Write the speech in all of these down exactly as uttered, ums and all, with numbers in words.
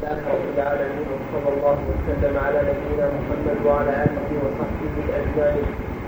الله رب العالمين وصلى الله وسلم على نبينا محمد وعلى آله وصحبه أجمعين.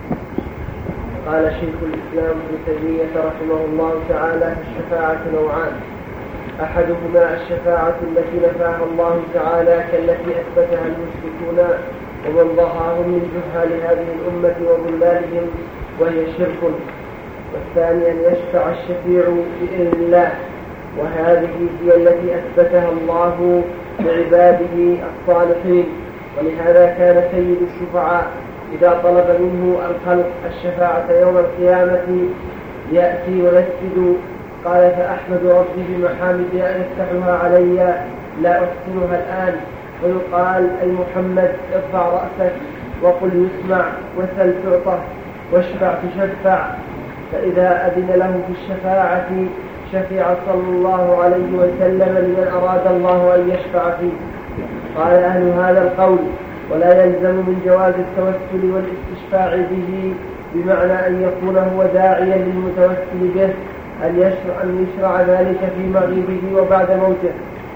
قال شيخ الإسلام ابن تيمية رحمه الله تعالى: الشفاعة نوعان، أحدهما الشفاعة التي نفاها الله تعالى كالتي أثبتها المشركون ومن ضاهاهم من جهال هذه الأمة وضلالهم وهي شرك، والثاني أن يشفع الشفيع بإذن الله، وهذه هي التي أثبتها الله لعباده الصالحين. ولهذا كان سيد الشفعاء إذا طلب منه الخلق الشفاعة يوم القيامة يأتي ويسجد قال: فأحمد ربي بمحامد يفتحها علي لا أحسنها الآن. ويقال: أي محمد ارفع رأسك وقل يسمع وسل تعطى واشفع تشفع. فإذا أذن له في الشفاعة شفع صلى الله عليه وسلم لمن أراد الله أن يشفع فيه. قال أهل هذا القول: ولا يلزم من جواز التوسل والاستشفاع به بمعنى أن يكون هو داعيا للمتوسل به أن يشرع, أن يشرع ذلك في مغيبه وبعد موته،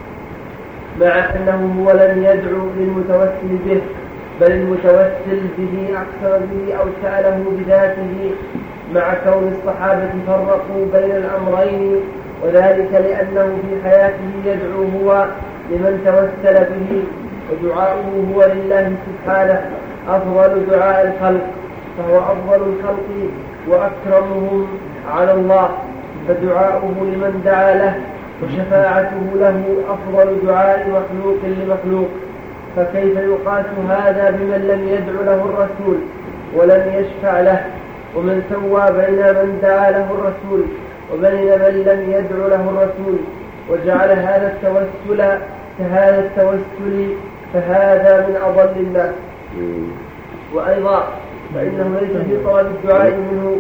مع أنه هو لم يدعو للمتوسل به، بل المتوسل به أقسم به أو سأله بذاته، مع كون الصحابة فرقوا بين الأمرين، وذلك لأنه في حياته يدعو هو لمن توسل به، ودعاؤه هو لله سبحانه أفضل دعاء الخلق، فهو أفضل الخلق وأكرمهم على الله، فدعاؤه لمن دعا له وشفاعته له أفضل دعاء مخلوق لمخلوق. فكيف يقاس هذا بمن لم يدع له الرسول ولم يشفع له، ومن سوى بين من دعا له الرسول وبين من لم يدع له الرسول وجعل هذا التوسل كهذا التوسل، فهذا من أضل الناس. وأيضا فإنه ليس في طلب الدعاء منه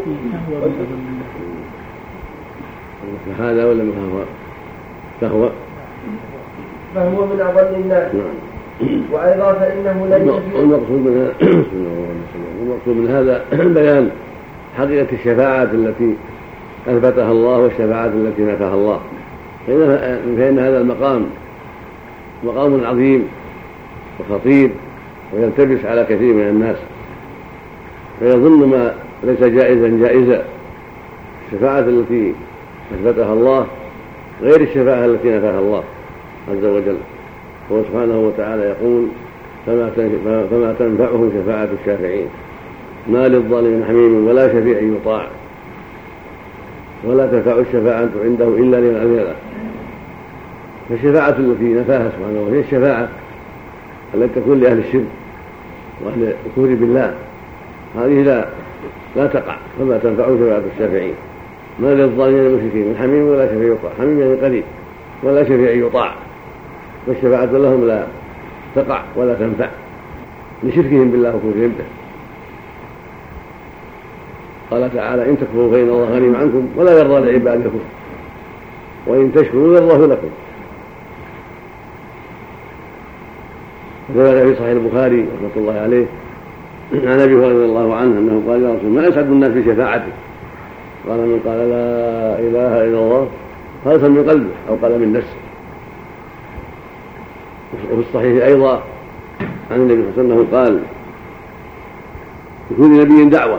هذا ولا ما فهو فهو من أضل الناس. وأيضا فإنه ليس في المقصود من المقصود من هذا بيان حقيقة الشفاعة التي أثبتها الله والشفاعة التي نفاها الله، فإن هذا المقام مقام عظيم وخطير ويلتبس على كثير من الناس، فيظن ما ليس جائزا جائزا. الشفاعة التي أثبتها الله غير الشفاعة التي نفاها الله عز وجل. هو سبحانه وتعالى يقول: فما تنفعهم شفاعة الشافعين، ما للظالم حميم ولا شفيع يطاع، ولا تنفع الشفاعة عنده إلا لمن أذن له. فالشفاعة التي نفاها سبحانه وهي الشفاعة التي تكون لأهل الشرك وأهل الكفر بالله، هذه لا لا تقع. فما تنفع شفاعة الشافعين، ما للظالمين المشركين من حميم ولا شفيع يطاع، حميم يعني قريب، ولا شفيع يطاع، والشفاعة لهم لا تقع ولا تنفع لشركهم بالله وكفرهم به. قال تعالى: إن تكفروا فإن الله غني عنكم ولا يرضى لعباده الكفر وإن تشكروا يرضاه لكم. ثبت في صحيح البخاري رحمة الله عليه عن أبي هريرة رضي الله عنه أنه قال: يا رسول ما أسعد الناس بشفاعتك؟ قال: من قال لا إله إلا الله خالصا من قلبه أو قال من نفسه. وفي الصحيح أيضا عن النبي صلى الله عليه وسلم قال: لكل نبي دعوة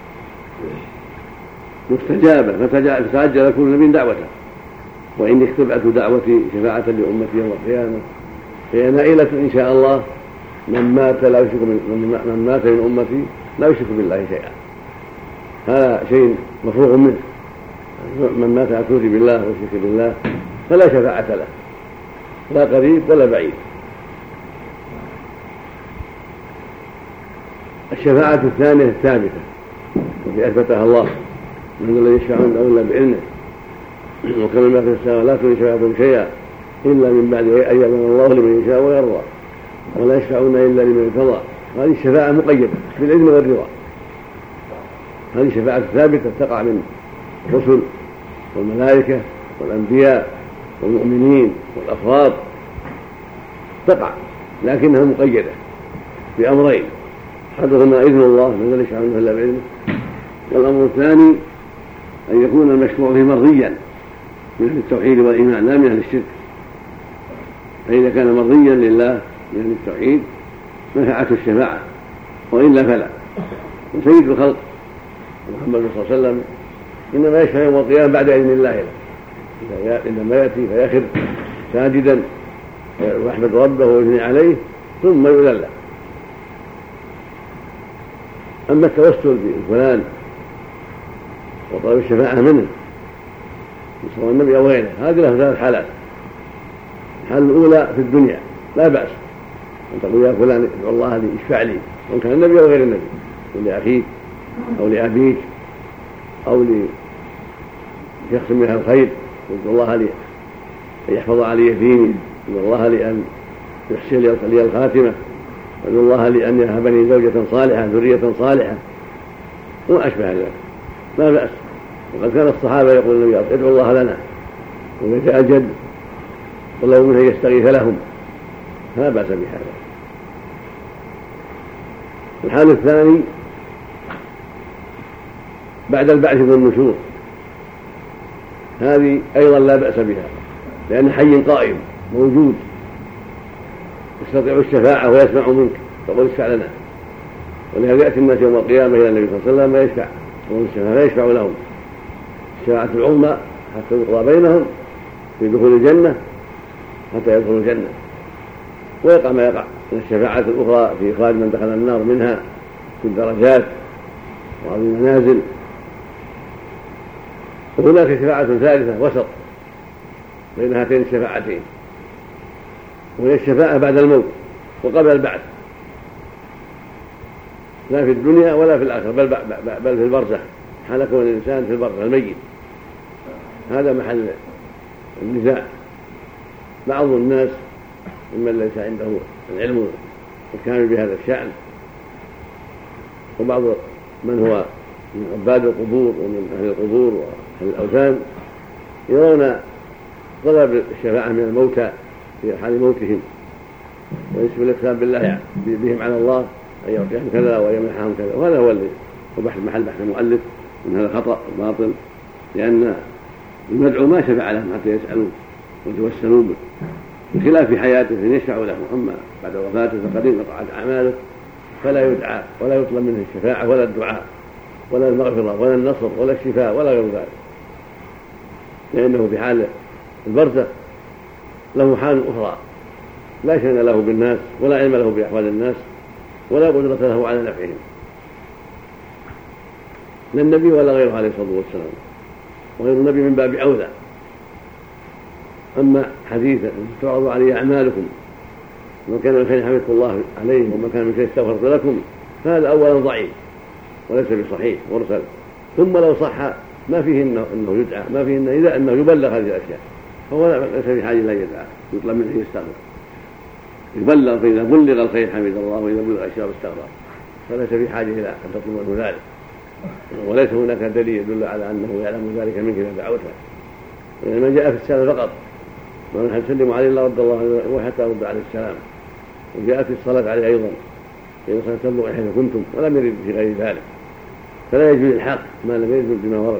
مستجابة فتعجل كل نبي دعوته، وإني اختبأت دعوتي شفاعة لأمتي يوم القيامة، فهي نائلة إن شاء الله من مات لا يشرك من, من مات من أمتي لا يشرك بالله شيئا. هذا شيء مفروغ منه، من مات على الكفر بالله والشرك بالله فلا شفاعة له، لا قريب ولا بعيد. الشفاعة الثانية الثابتة التي أثبتها الله: من الذي يشفع عنده إلا بعلمه، وكما ما في السماء لا تغني شفاعتهم شيئا إلا من بعد أن يأذن الله لمن يشاء ويرضى، ولا يشفعون إلا لمن ارتضى. هذه الشفاعة مقيدة بالإذن والرضا، هذه الشفاعة الثابتة تقع من الرسل والملائكة والأنبياء والمؤمنين والأفراد، تقع لكنها مقيدة بأمرين: أحدهما إذن الله من لا يشفع عنه إلا بعلمه، والأمر الثاني أن يكون المشفوع فيه مرضيا من أهل التوحيد والإيمان لا من أهل الشرك. فإذا كان مرضيا لله من التوحيد نفعته الشفاعة، وإلا فلا. وسيد الخلق محمد صلى الله عليه وسلم إنما يشفع يوم القيامة بعد إذن الله له، إنما يأتي فيخر ساجدا ويحمد ربه ويثني عليه ثم يؤذن له. أما التوسل بفلان وطلب الشفاعة منه سواء النبي أو غيره هذه له ثلاث حالات. الحالة الأولى في الدنيا لا بأس أن تقول يا فلان ادعو الله لي اشفع لي، وإن كان النبي أو غير النبي، لأخيك أو لأبيك أو لشخص من أهل الخير، ادعو الله لي أن يحفظ علي ديني، ادعو الله لي أن يحسن لي الخاتمة، ادعو الله لي أن يهبني زوجة صالحة ذرية صالحة وما أشبه ذلك لا بأس. وقد كان الصحابة يقول النبي ادعو الله لنا ويتأجد طلبوا منه يستغيث لهم، لا بأس بهذا. الحال الثاني بعد البعث والنشور، هذه أيضا لا بأس بها لأن حي قائم موجود يستطيع الشفاعة ويسمع منك تقول اشفع لنا، ولهذا يأتي الناس يوم القيامة إلى النبي صلى الله عليه وسلم ويشفع لا يشفع لهم الشفاعة العظمى حتى يقضى بينهم في دخول الجنة حتى يدخلوا الجنة، ويقع ما يقع من الشفاعات الأخرى في إخراج من دخل النار منها في الدرجات وعظم المنازل. وهناك شفاعة ثالثة وسط بين هاتين الشفاعتين، وهي الشفاعة بعد الموت وقبل البعث، لا في الدنيا ولا في الآخرة بل, بل في البرزخ حال كون الإنسان في البرزخ الميت. هذا محل النزاع. بعض الناس ممن ليس عنده العلم الكامل بهذا الشأن، وبعض من هو من عباد القبور ومن أهل القبور وأهل الأوثان يرون طلب الشفاعة من الموتى في حال موتهم وينسب الإقسام بالله بهم على الله أن يعطيهم كذا ويمنحهم كذا، وهذا هو اللي وبحث محل بحث المؤلف من هذا خطأ وباطل، لأن المدعو ما شفع لهم حتى يسألون ويتوسلوا به بخلاف في حياته فإن يشفع له، أما بعد وفاته فقد انقطعت أعماله فلا يدعى ولا يطلب منه الشفاعة ولا الدعاء ولا المغفرة ولا النصر ولا الشفاء ولا غير ذلك، لأنه في حال البرزخ له حال أخرى لا شأن له بالناس ولا علم له بأحوال الناس ولا قدرة له على نفعهم، لا النبي ولا غيره عليه الصلاة والسلام، وغير النبي من باب أولى. أما حديثا تعرض علي أعمالكم وما كان من خير حمدكم الله عليه وما كان من شيء استغفرت لكم، فهذا أولا ضعيف وليس بصحيح مرسل، ثم لو صح ما فيه إنه, إنه يدعى، ما فيه إنه إذا أنه يبلغ هذه الأشياء، فهو ليس بحاجة لا يدعى، يطلب منه يستغفر يبلغ، فإذا بلغ الخير حمد الله وإذا بلغ الشر استغفر، فليس في حاجة إلى أن تطلب منه ذلك، وليس هناك دليل يدل على أنه يعلم ذلك منك إذا دعوته، لأن جاء في السلام فقط ومن حد سلم عليه الله رد الله وحتى رد عليه السلام، وجاءت الصلاة عليه أيضا إذا صلاة تبلغ حيث كنتم، ولم يرد في غير ذلك، فلا يجوز الحق ما لم يجوز بما ورد.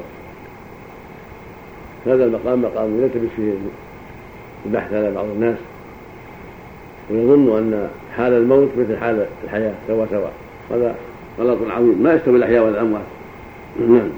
هذا المقام مقام يلتبس فيه البحث على بعض الناس ويظن أن حال الموت مثل حال الحياة سوا سوا، هذا غلط عظيم، ما يستوي الأحياء والأموات. نعم.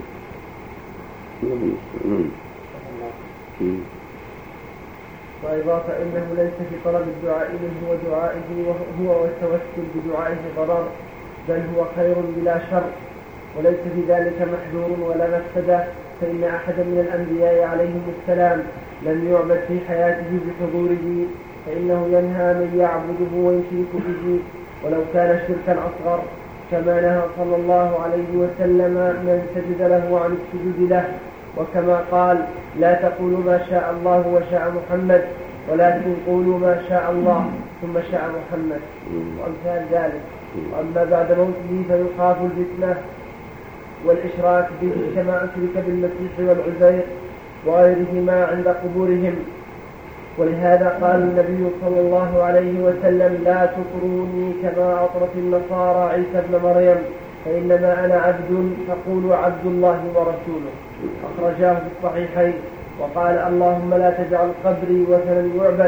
وأيضا فإنه ليس في طلب الدعاء منه ودعائه وهو والتوسل بدعائه ضرر، بل هو خير بلا شر، وليس في ذلك محذور ولا مفسدة، فإن أحدا من الأنبياء عليهم السلام لم يعبد في حياته بحضوره، فإنه ينهى من يعبده ويشرك به ولو كان شركا أصغر، كما نهى صلى الله عليه وسلم من سجد له عن السجود له، وكما قال لا تقولوا ما شاء الله وشاء محمد ولكن قولوا ما شاء الله ثم شاء محمد، وأمثال ذلك. وأما بعد موته فيخاف الفتنة والإشراك به كما أشرك بالمسيح والعزير وغيرهما عند قبورهم، ولهذا قال النبي صلى الله عليه وسلم لا تطروني كما أطرت النصارى عيسى ابن مريم، فإنما أنا عبد فقولوا عبد الله ورسوله، أخرجاه في الصحيحين. وقال اللهم لا تجعل قبري وثنا يعبد،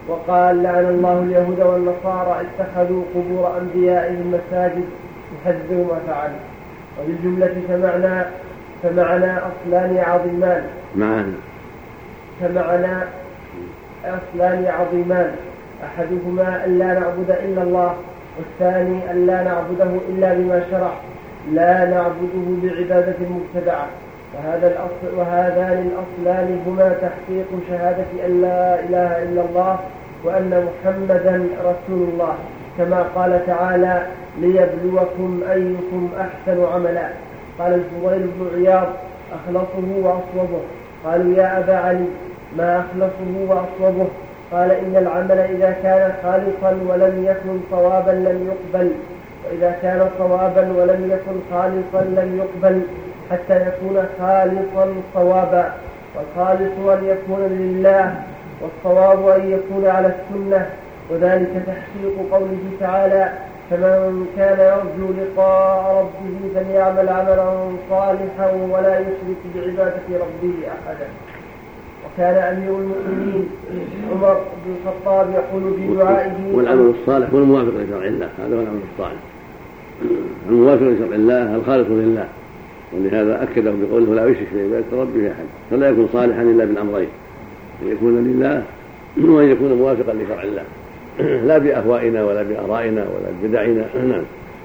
وقال لعن الله اليهود والنصارى اتخذوا قبور أنبيائهم مساجد يحذروا ما فعل. وبالجملة فمعنى فمعنى أصلان عظيمان معنى فمعنى أصلان عظيمان أحدهما أن لا نعبد إلا الله، والثاني أن لا نعبده إلا بما شرع، لا نعبده بعبادة مبتدعة. وهذا الأصل وهذان الأصلان هما تحقيق شهادة أن لا إله إلا الله وأن محمدا رسول الله، كما قال تعالى ليبلوكم أيكم أحسن عملا. قال الفضيل بن عياض أخلصه وأصوبه. قالوا يا أبا علي ما أخلصه وأصوبه؟ قال إن العمل إذا كان خالصا ولم يكن صوابا لم يقبل، وإذا كان صوابا ولم يكن خالصا لم يقبل حتى يكون خالصا صوابا. والخالص أن يكون لله، والصواب أن يكون على السنة، وذلك تحقيق قوله تعالى فمن كان يرجو لقاء ربه فليعمل عملا صالحا ولا يشرك بعبادة ربه أحدا. وكان أمير المؤمنين عمر بن الخطاب يقول في دعائه والعمل الصالح هو الموافق لشرع الله، هذا هو العمل الصالح الموافق لشرع الله الخالص لله، ولهذا أكده بقوله لا يشرك بعبادة ربه أحد، فلا يكون صالحا إلا بالأمرين، أن يكون لله وأن يكون موافقا لشرع الله لا بأهوائنا ولا بآرائنا ولا ببدعنا. نعم.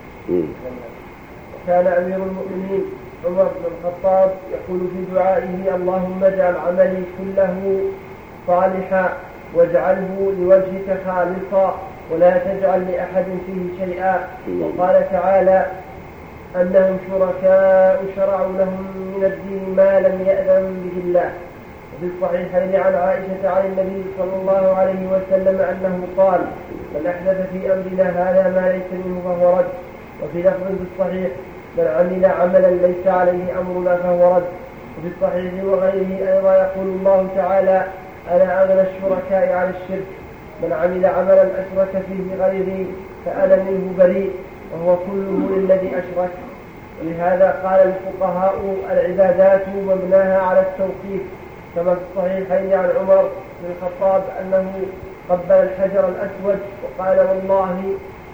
كان أمير المؤمنين عمر بن الخطاب يقول في دعائه اللهم اجعل عملي كله صالحا واجعله لوجهك خالصا ولا تجعل لأحد فيه شيئا. وقال تعالى أنهم شركاء شرعوا لهم من الدين ما لم يأذن به الله. وفي الصحيحين عن عائشة عن النبي صلى الله عليه وسلم أنه قال من أحدث في أمرنا هذا ما ليس منه فهو رد. وفي لفظ في الصحيح من عمل عملا ليس عليه أمرنا فهو رد. وفي الصحيح وغيره أيضا يقول الله تعالى أنا أغنى الشركاء عن الشرك، من عمل عملا أشرك فيه غيري فأنا منه بريء، وهو كله للذي أشرك. ولهذا قال الفقهاء العبادات مبناها على التوقيف، كما في الصحيحين عن عمر بن الخطاب أنه قبل الحجر الأسود وقال والله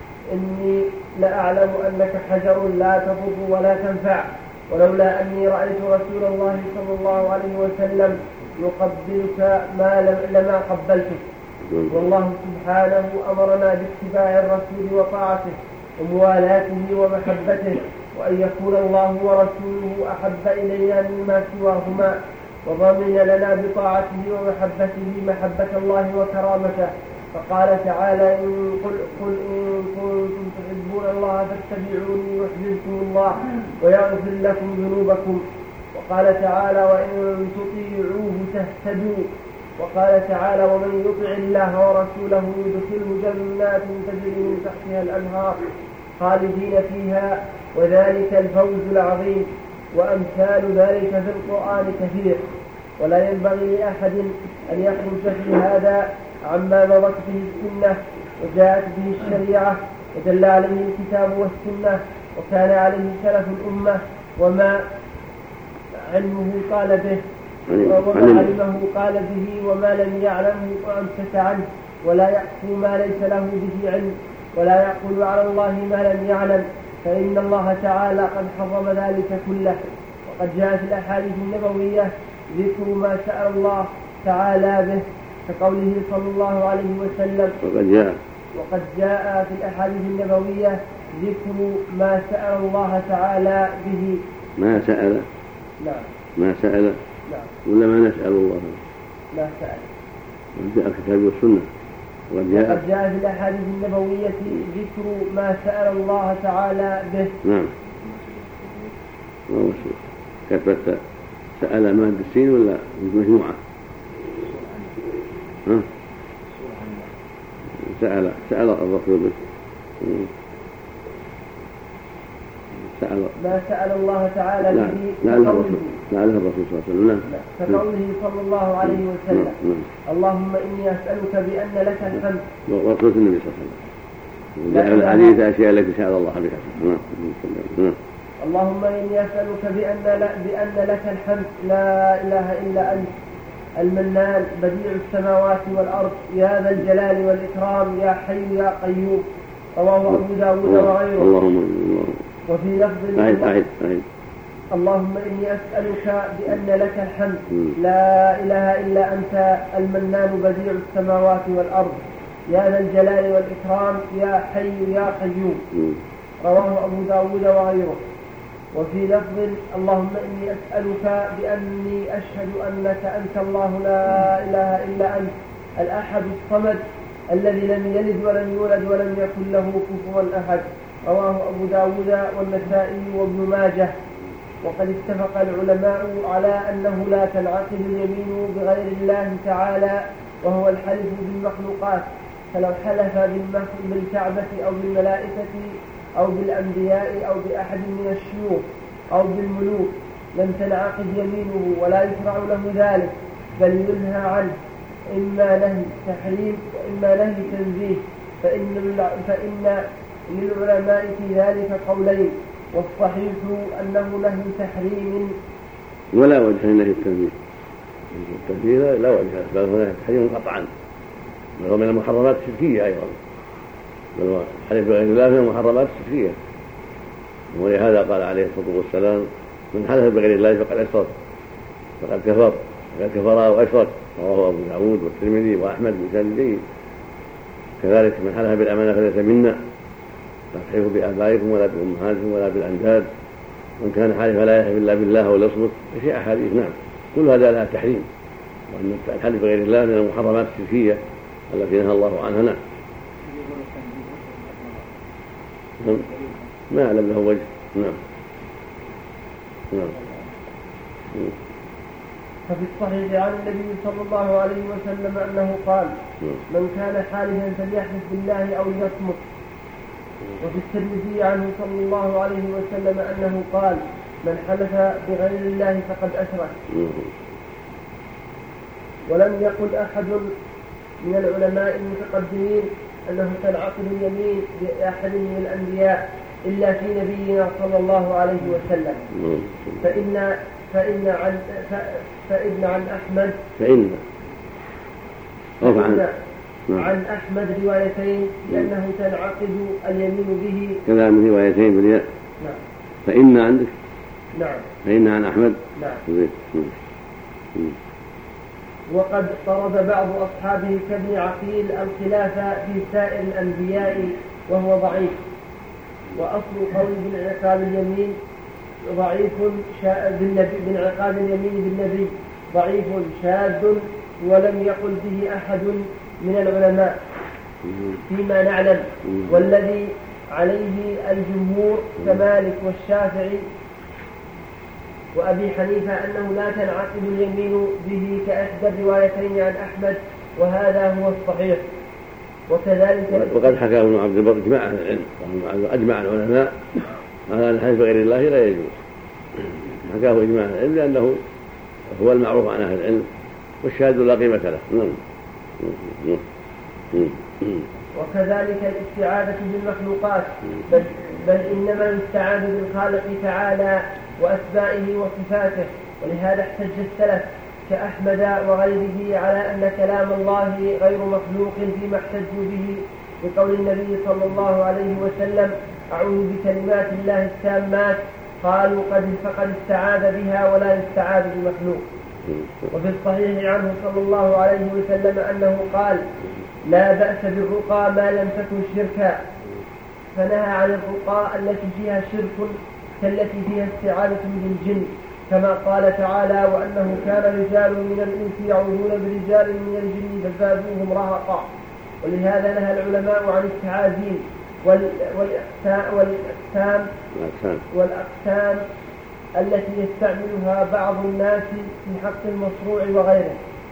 إني لأعلم أنك حجر لا تضر ولا تنفع، ولولا أني رأيت رسول الله صلى الله عليه وسلم يقبلك ما لما قبلتك. والله سبحانه أمرنا باتباع الرسول وطاعته وموالاته ومحبته، وأن يكون الله ورسوله أحب إلينا مما سواهما، وضمن لنا بطاعته ومحبته محبة الله وكرامته. فقال تعالى إن قل, قل إن كنتم تحبون الله فاتبعوني يحببكم الله ويغفر لكم ذنوبكم. وقال تعالى وإن تطيعوه تهتدوا. وقال تعالى ومن يطع الله ورسوله يدخله جنات تجري من تحتها الأنهار خالدين فيها وذلك الفوز العظيم. وأمثال ذلك في القرآن كثير، ولا ينبغي لأحد أن يخرج في هذا عما مضت به السنة وجاءت به الشريعة ودل عليه الكتاب والسنة وكان عليه سلف الأمة، وما علمه قال به وما علمه قال به وما لم يعلمه فأمسك عنه، ولا يحكم ما ليس له به علم، ولا يقول على الله ما لم يعلم، فإن الله تعالى قد حرم ذلك كله. وقد جاء في الأحاديث النبوية ذكر ما سأل الله تعالى به كقوله صلى الله عليه وسلم وقد جاء وقد جاء في الأحاديث النبوية ذكر ما سأل الله تعالى به. ما سأل نعم ما سأل نعم ولا ما نسأل الله ما سأل جاء الكتاب والسنة. وقد جاء, وقد جاء في الأحاديث النبوية ذكر ما سأل الله تعالى به. نعم كتبت سأل ماد السين ولا مجموعة؟ ها؟ سأل سأل الرسول به سأل ما سأل الله تعالى لا به لا له الرسول لا له الرسول صلى الله عليه وسلم. كقوله صلى الله عليه وسلم اللهم إني أسألك بأن لك الحمد. ورسول النبي صلى الله عليه وسلم جاء الحديث أشياء التي سأل الله بها. اللهم إني أسألك بأن, بأن لك الحمد لا إله إلا أنت المنان بديع السماوات والأرض يا ذا الجلال والإكرام يا حي يا قيوم. رواه أبو داود وغيره. اللهم وفي لفظ أعد أعد أعد اللهم إني أسألك بأن لك الحمد لا إله إلا أنت المنان بديع السماوات والأرض يا ذا الجلال والإكرام يا حي يا قيوم. رواه أبو داود وغيره. وفي لفظ اللهم إني أسألك بأني أشهد أنك أنت الله لا إله إلا أنت الأحد الصمد الذي لم يلد ولم يولد ولم يكن له كفوا أحد. رواه أبو داود والنسائي وابن ماجه. وقد اتفق العلماء على أنه لا تنعقد اليمين بغير الله تعالى وهو الحلف بالمخلوقات، فلو حلف بالكعبة أو بالملائكة أو بالأنبياء أو بأحد من الشيوخ أو بالملوك لم تنعقد يمينه ولا يشرع له ذلك، بل ينهى عنه إما نهي تحريم وإما نهي تنزيه. فإن, فإن للعلماء في ذلك قولين، والصحيح أنه نهي تحريم ولا وجه لنهي التنزيه. التنزيه لا وجه، بل هو نهي تحريم قطعا، بل هو من المحرمات الشركية أيضا، بل هو الحلف بغير الله من المحرمات الشركية. ولهذا قال عليه الصلاة والسلام من حلف بغير الله فقد أشرك فقد كفر فقد كفر أو أشرك. رواه أبو داود والترمذي وأحمد بن جيد. كذلك من حلف بالأمانة فليس منا، لا تحلفوا بآبائكم ولا بأمهاتكم ولا بالأنداد، من كان حالفا لا يحلف إلا بالله وليصمت. في أحاديث نعم كل هذا لها تحريم، وأن الحلف بغير الله من المحرمات الشركية التي نهى الله عنها. نعم ما أعلم له وجه. نعم نعم. ففي الصحيح عن النبي صلى الله عليه وسلم أنه قال من كان حالفا فليحلف بالله أو ليصمت. وفي الترمذي عنه صلى الله عليه وسلم أنه قال من حلف بغير الله فقد أشرك. ولم يقل أحد من العلماء المتقدمين أنه تنعقد اليمين بأحد من الأنبياء إلا في نبينا صلى الله عليه وسلم. فإن فإن عن فإن عن أحمد فإن فإن عن أحمد روايتين لأنه تنعقد اليمين به كذا من روايتين بالياء. نعم. فإن عندك نعم. فإن عن أحمد. نعم. وقد طرد بعض أصحابه كابن عقيل الخلاف في سائر الأنبياء وهو ضعيف. وأصل قول بانعقاد اليمين ضعيف بانعقاد اليمين بالنبي ضعيف شاذ ولم يقل به أحد من العلماء فيما نعلم. والذي عليه الجمهور كمالك والشافعي وأبي حنيفة أنه لا تنعقد اليمين به كأحدى الروايتين عن أحمد، وهذا هو الصحيح. وكذلك وقد حكاه ابن عبد البر إجماع أهل العلم، أجمع العلماء على أن الحلف بغير الله لا يجوز. حكاه إجماع أهل العلم لأنه هو المعروف عن أهل العلم، والشاهد لا قيمة له. وكذلك الاستعاذة بالمخلوقات، بل, بل إنما يستعاذ بالخالق تعالى وأسمائه وصفاته. ولهذا احتج السلف كأحمد وغيره على أن كلام الله غير مخلوق فيما احتجوا به بقول النبي صلى الله عليه وسلم أعوذ بكلمات الله التامات. قالوا قد فقد استعاذ بها ولا يستعاذ بمخلوق. وفي الصحيح عنه صلى الله عليه وسلم أنه قال لا بأس بالرقى ما لم تكن شركا، فنهى عن الرقى التي فيها شرك كالتي فيها استعاذة بالجن، كما قال تعالى وأنه كان رجال من الإنس يعوذون برجال من الجن فزادوهم رهقا. ولهذا نهى العلماء عن التعاذين والأقسام والأقسام التي يستعملها بعض الناس في حق المشروع وغيره.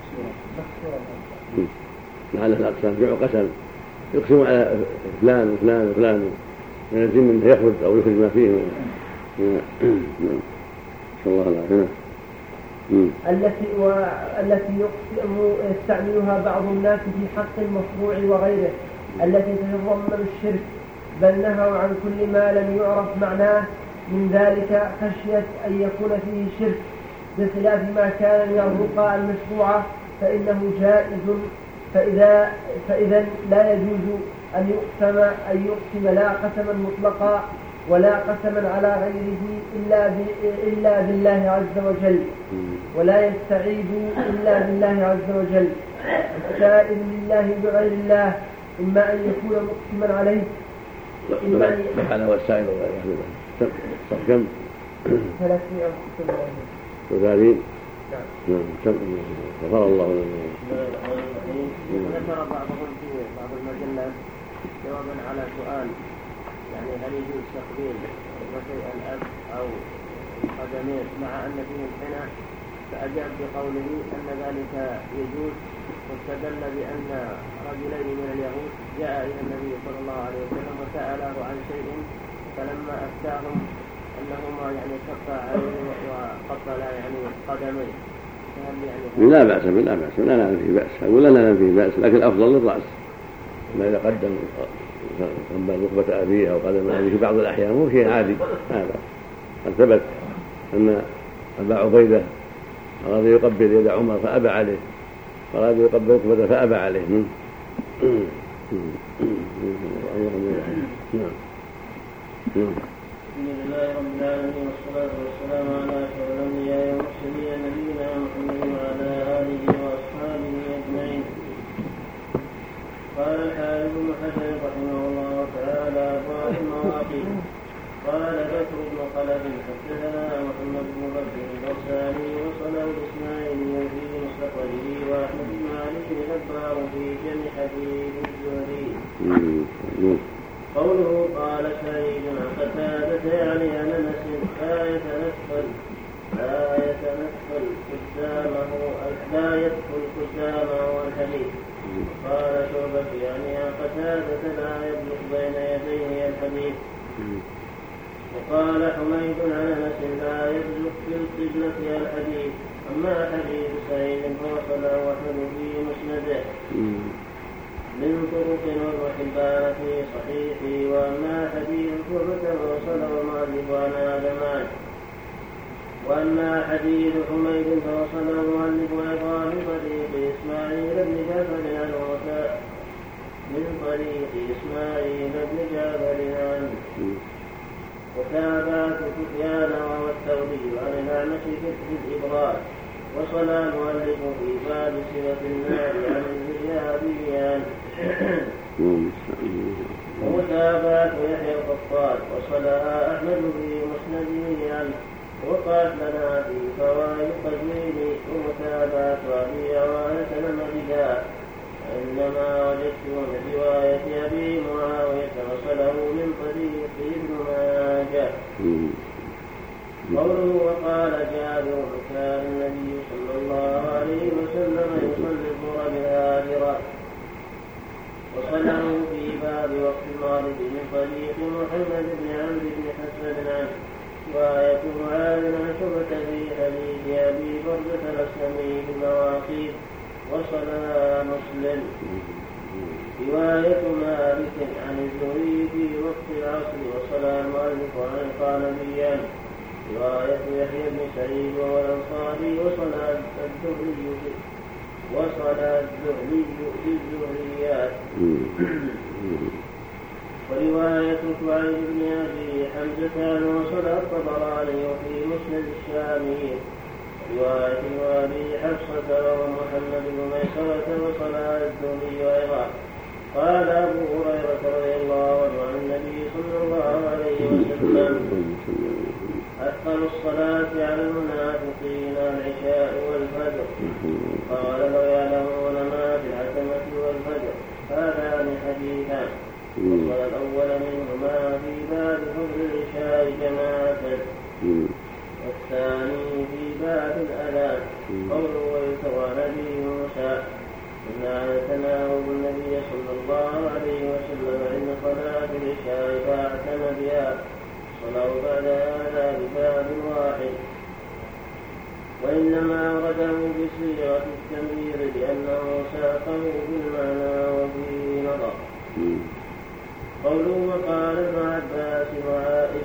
لعل الأقسام جمع قسم يقسم على فلان وفلان وفلان من الجن منه يخرج أو يخرج ما فيه نسأل الله العافية. التي والتي يستعملها بعض الناس في حق المشروع وغيره التي تتضمن الشرك، بل نهوا عن كل ما لم يعرف معناه من ذلك خشية أن يكون فيه شرك، بخلاف ما كان من الرقى المشروعة فإنه جائز، فإذا, فإذا لا يجوز أن يقسم, أن يقسم لا قسما مطلقا ولا قسما على غيره إلا, إلا بالله عز وجل، ولا يستعيذ إلا بالله عز وجل. السائل لله بغير الله إما أن يكون مقسما عليه إما أن يكون على والسائل وغيره. كم؟ ثلاثمائة وثلاثين. نعم. غفر الله لنا. ذكر بعضهم في بعض المجلات جوابا على سؤال يعني هل يجوز تقبيل ركبتي الأب أو قدمين مع أن فيهم حنى، فأجاب بقوله أن ذلك يجوز، واستدل بأن رجلين من اليهود جاء إلى النبي صلى الله عليه وسلم وسأله عن شيء فلما أفتاهم أنهما يعني كفى عليه وقبل يعني قدميه. يعني لا بأس لا بأس لا نعلم فيه بأس أقول لا نعلم فيه بأس، لكن الأفضل للرأس ما إذا قدم قبل ركبة أبيه أو قدم أبيه في بعض الأحيان هو شيء عادي. هذا قد ثبت أن أبا عبيدة أراد يقبل يد عمر فأبى عليه، أراد يقبل ركبته فأبى عليه. بسم الله رب العالمين والصلاة والسلام على أشرف الأنبياء والمرسلين نبينا محمد وعلى آله وأصحابه أجمعين. قال الحافظ ابن حجر رحمه الله تعالى أبواب المواقف. قال بكر بن خلف حدثنا محمد بن بكر الغساني وصله الإسماعيلي في مستقبله وأحمد بن مالك الجبار في جمع حديث الزهري. قوله قال سعيد عن قتادة يعني عن أنس لا يتنفل لا يتنفل قدامه لا يدخل قدامه الحديث. قال شعبة يعني عن قتادة لا يبلغ بين يديه الحديث. وقال حميد عن أنس لا يبلغ في القبلة الحديث. أما حديث سعيد فوصله أحمد في مسنده من طرق وابن حبان في صحيحه. وأما حديث شعبة فوصله المؤلف عن آدمان. وأما حديث حميد فوصله المؤلف أيضا من طريق إسماعيل بن جعفر عنه من طريق إسماعيل بن جعفر عنه وتابعت سفيان وهو الثوري عن الأعمش في الإبراج. وصل المؤلف في باب صفة النار عن الزياديان ومتابعة يحيى القطان. وصلها أحمد في مسنده عنه. وقعت لنا في فوائد قديم ومتابعة أبي عوانة المددا إنما وجدت من رواية أبي معاوية وصله من طريق ابن ماجه. قوله وقال جابر كان النبي صلى الله عليه وسلم يصلي الظهر بالآخرة. وصله في باب وقت المغرب من طريق محمد بن عمرو بن حسن عنه. رواية معاذ عن شعبة في حديث أبي بردة الأسلمي بالمواقيت. وصلها مسلم. رواية مالك عن الزهري في وقت العصر. وصلها المؤلف عن القانبيان. رواية يحيى بن سعيد وهو الأنصاري. وصلها الزهري وصلها الزهري في الزهريات. ورواية شعيب بن أبي حمزة عنه وصلها الطبراني في مسند الشامي. رواية أبي حفصة وهو محمد بن ميسرة وصلها الزهري أيضا. قال أبو هريرة رضي الله عنه عن النبي صلى الله عليه وسلم أثقل الصلاة على المنافقين العشاء والفجر. قال لو يعلمون ما في العتمة والفجر. هذان حديثان. وصل الأول منهما في باب فضل العشاء جماعة والثاني في باب الأذان. قوله ويتوى نبي موسى إن تناوب النبي صلى الله عليه وسلم عند صلاة العشاء فاعتم بها. صلوا بعد هذا بباب واحد. وإنما ورده بصيغة التنبير لأنه ساقه بالمعنى وفيه نظر. قوله وقال ابن عباس وعائشة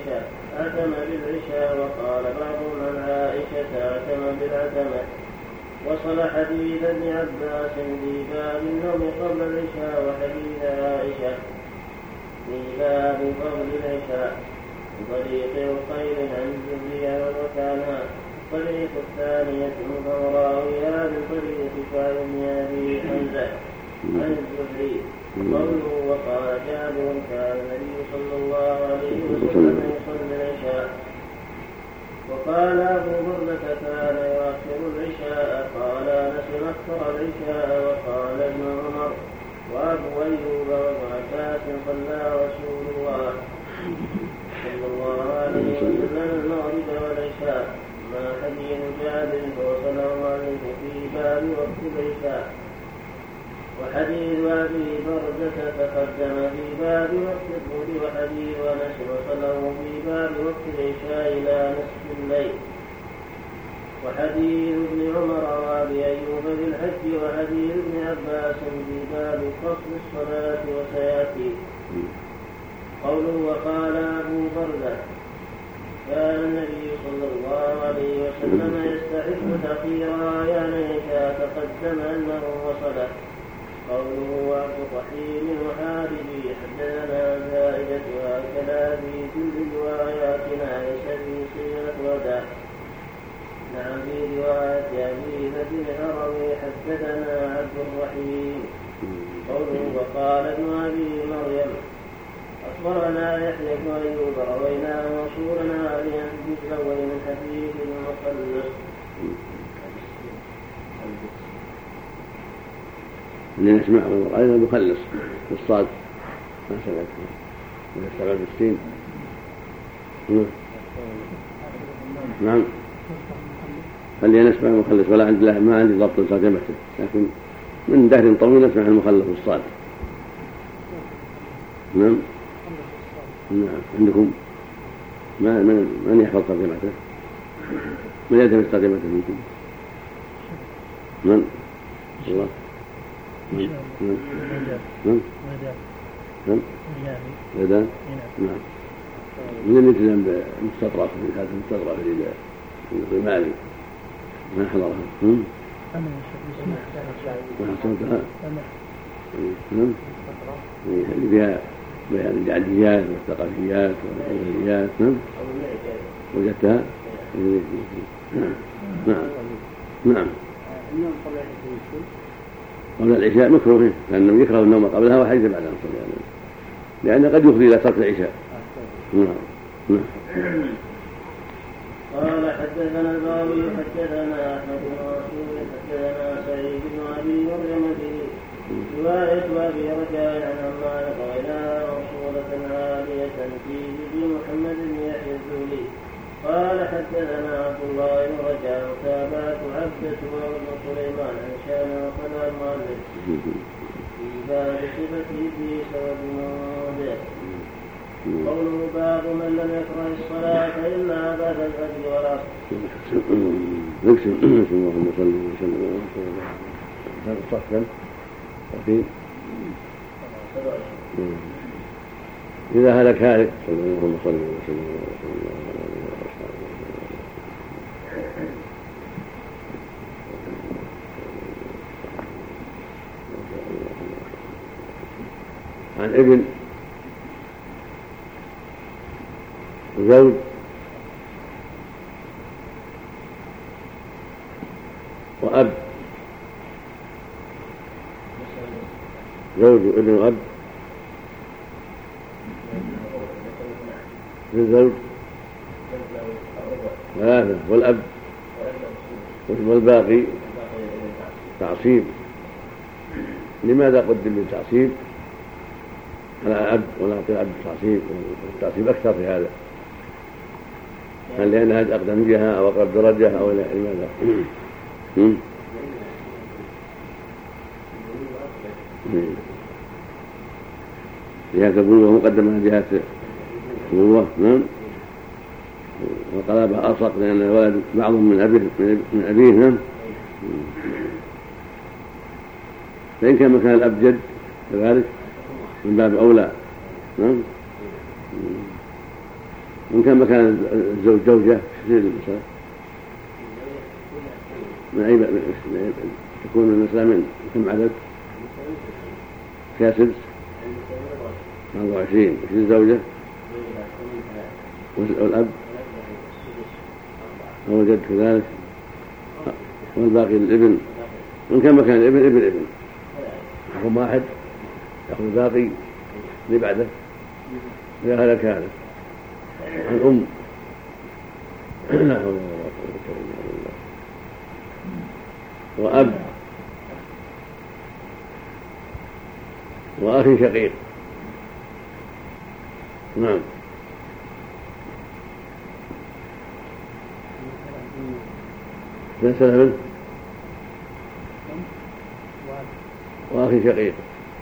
أتم بالعشاء. وقال بعضهم عن عائشة أتم بالعتمة. وصل حديث ابن عباس في باب النوم قبل العشاء وحديث عائشة في باب فضل العشاء بطريق عقيل عن الزهري وكانها الطريق الثانية مضراوية من طريق شعب بن أبي حمزة عن الزهري. قوله وقال جابر كان النبي صلى الله عليه وسلم يصلي العشاء. وقال أبو بردة كان يؤخر العشاء. قال أنس أخر العشاء. وقال ابن عمر وأبو أيوب وابن عباس صلى رسول الله صلى الله عليه وسلم المغرب والعشاء. ما حديث جابر فوصله عنه في باب وقت العشاء. وحديث أبي بردة تقدم في باب وقت الظهر. وحديث أنس وصله في باب وقت العشاء إلى نصف الليل. وحديث ابن عمر وابي أيوب بالحج. وحديث ابن عباس في باب فصل الصلاة وسيأتي. قوله وقال أبو بردة كان النبي صلى الله عليه وسلم يستحب تأخيرها يعني إذا تقدم أنه وصله. قوله وعبد الرحيم المحاربي حدثنا زائدة وهكذا في كل رواياتنا ليس في صيغة وداع. نعم في رواية أبي بن الهروي حدثنا عبد الرحيم. قوله وقال ابن أبي مريم أخبرنا يحيى بن أيوب روينا وصولنا عليا في الأول من حديث المخلص. اللي نسمعه أيضا المخلص بالصاد ما سبق من السبع بالسين. نعم خلي نسمع المخلص ولا عند له ما عندي ضبط ترجمته لكن من دهر طويل نسمع المخلص بالصاد. نعم نعم عندكم ما من من يحفظ ترجمته من يلتمس ترجمته منكم؟ من الله نعم نعم نعم نعم نعم من الالتزام بالمستطرف من هذا المستطرف الرمالي ما حضرها هم ما حصلتها نعم اللي فيها بيان الجعديات والثقافيات والأولويات. نعم وجدتها نعم نعم نعم قبل العشاء مكروه لأنه يكره النوم قبلها وحيث بعدها لأن قد يفضي إلى ترك العشاء. نعم نعم قال حدثنا الباوي حدثنا أحمد بن رسول حدثنا سعيد بن أبي مريم به رواية أبي رجاء عن عمار قائلها موصولة عالية في محمد بن يحيى الزهري. قال حدثنا عبد الله بن رجاء وتابعت عبدة وابن سليمان عن شام وقال المؤلف في باب صفة إبليس وجنوده. قوله باب من لم يكره الصلاة إلا بعد الفجر والعصر. نكسب اللهم صل وسلم هذا الصف كم؟ أخير إذا هلك هالك اللهم صل وسلم عن ابن وزوج وأب زوج وابن وأب الزوج ثلاثة والأب والباقي تعصيب. لماذا قدم بالتعصيب على الأب ولا على الأب التعصيب؟ التعصيب أكثر في هذا. هل لأنها أقدم جهة أو أقرب درجة أو لماذا؟ جهة الأبوة مقدمة على جهة الأبوة. نعم وقلبها أصق لأن الولد بعضهم من أبيه من أبيه. نعم فإن كان مكان الأب جد كذلك من باب أولى. نعم وإن كان مكان الزوج زوجة تصير المسألة من أي تكون المسألة من كم عدد؟ فيها سدس أربعة وعشرين وش الزوجة؟ والأب أو الجد كذلك والباقي للابن وإن كان مكان الابن ابن ابن حكم واحد يأخذ الباقي اللي بعده إذا هذا كان الأم لا حول ولا قوة إلا بالله وأب وأخ شقيق نعم مثلا منه وأخ شقيق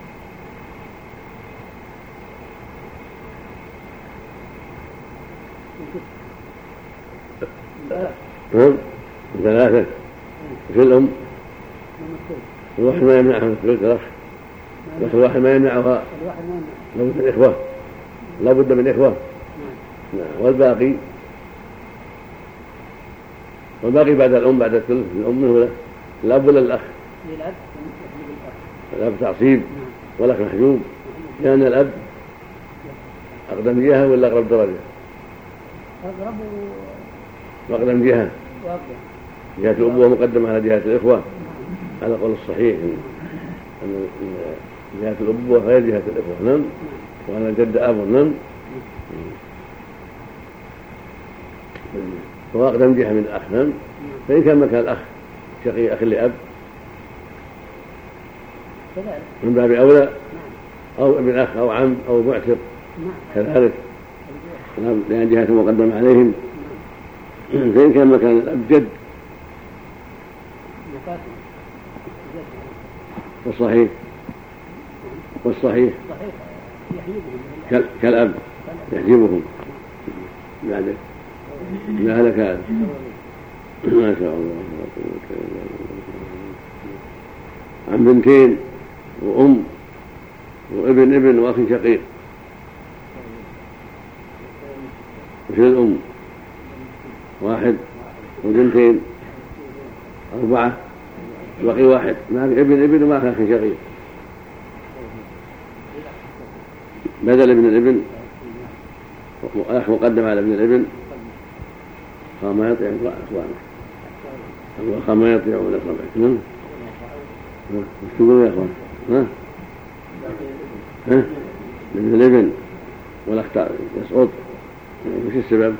نعم ثلاثة في الأم الواحد ما يمنعها من الثلث الأخ الأخ الواحد ما يمنعها لابد من إخوة لابد من إخوة والباقي والباقي بعد الأم بعد الثلث الأم ولا الأب ولا الأخ الأب تعصيب والأخ محجوب لأن الأب أقدم جهة ولا أقرب درجة أقدم جهة جهة الأبوة مقدمة على جهة الإخوة على قول الصحيح أن جهة الأبوة غير جهة الإخوة نعم وأن الجد أب نعم وأقدم جهة من الأخ نعم فإن كان مكان الأخ شقيق أخ لأب من باب أولى أو ابن أخ أو عم أو معتق كذلك لأن جهة مقدمة عليهم فإن كان مكان الأب جد والصحيح والصحيح كالأب يحجبهم بعده لا لك هذا ما شاء الله عن بنتين وأم وابن ابن وأخ شقيق وش الأم واحد وبنتين أربعة بقي واحد ما في ابن ابن وما في أخ شقيق بدل ابن الابن أخ مقدم على ابن الابن خاما يطيع إخوانه وخاما يطيعون إخوانه نعم وش تقولون يا إخوان ها ها ابن الابن والأخ يسقط وش السبب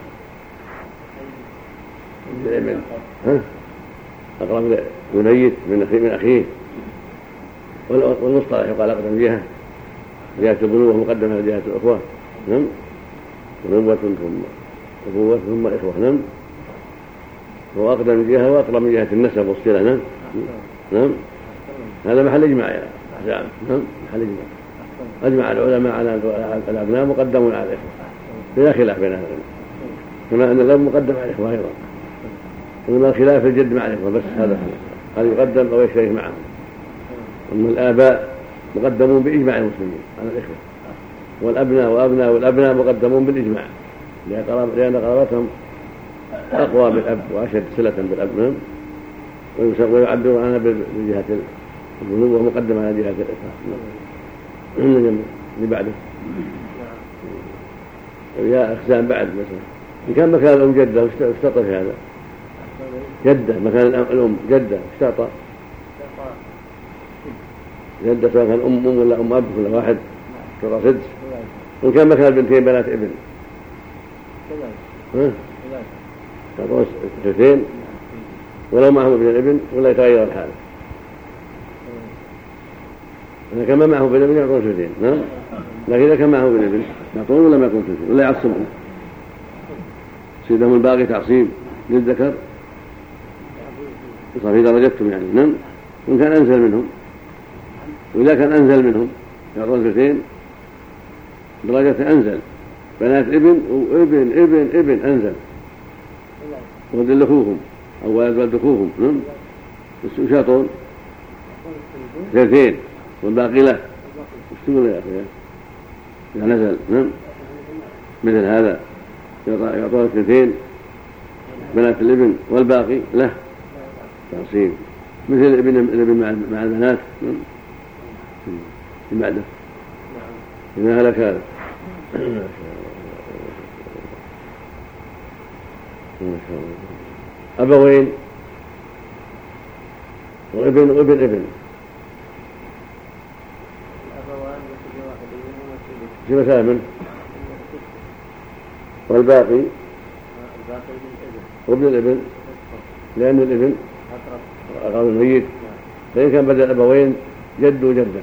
ابن الابن ها أقرب للميت من أخيه من أخيه والمصطلح يقال أقدم جهة جهة البنوة مقدمة على جهة الأخوة نعم ونبوة ثم أبوة ثم إخوة نعم هو أقدم جهة وأقرب من جهة النسب والصلة نعم نعم هذا محل إجماع يا أحزاب نعم محل إجماع أجمع العلماء على الأبناء مقدمون على الإخوة بلا خلاف بين أهل العلم كما أن الأب مقدم على الإخوة أيضا وما خلاف الجد مع الإخوة بس هذا هل يقدم أو يشترك معهم أما الآباء مقدمون بإجماع المسلمين على الإخوة والأبناء وأبناء والأبناء مقدمون بالإجماع لأن قرابتهم أقوى بالأب وأشد صلة بالأب ويعبرون عنها بجهة البنوة مقدمة على جهة الإخوة اللي بعده يا أخزان بعد مثلا إن كان مكان الأم جدة اشتطر في هذا جدة مكان الأم جدة اشتطر جدة سواء كان أم أم ولا أم أب ولا واحد ترى سدس وإن كان مكان البنتين بنات ابن ها تعطون ثلثين ولو معهم ابن الابن ولا يتغير الحال إذا كان ما معه ابن الابن يعطون ثلثين نعم لكن إذا كان معه ابن الابن يعطون ولا ما يكون ثلثين ولا يعصبون سيدهم الباقي تعصيب للذكر يصار في درجتهم يعني نعم وإن كان أنزل منهم وإذا كان أنزل منهم يعطون ثلثين درجة أنزل بنات ابن وابن ابن ابن أنزل ولد أخوهم أو ولد ولد أخوهم نعم وش يعطون ثلثين والباقي له وش تقول يا أخي إذا نزل نعم مثل هذا يعطون اثنتين بنات الابن والباقي له تعصيب مثل الابن الابن مع البنات بعده إذا هلك هذا. أبوين وابن وابن ابن في مثال من والباقي وابن الابن لأن الابن أقرب الميت فإن كان بدل الأبوين جد وجدة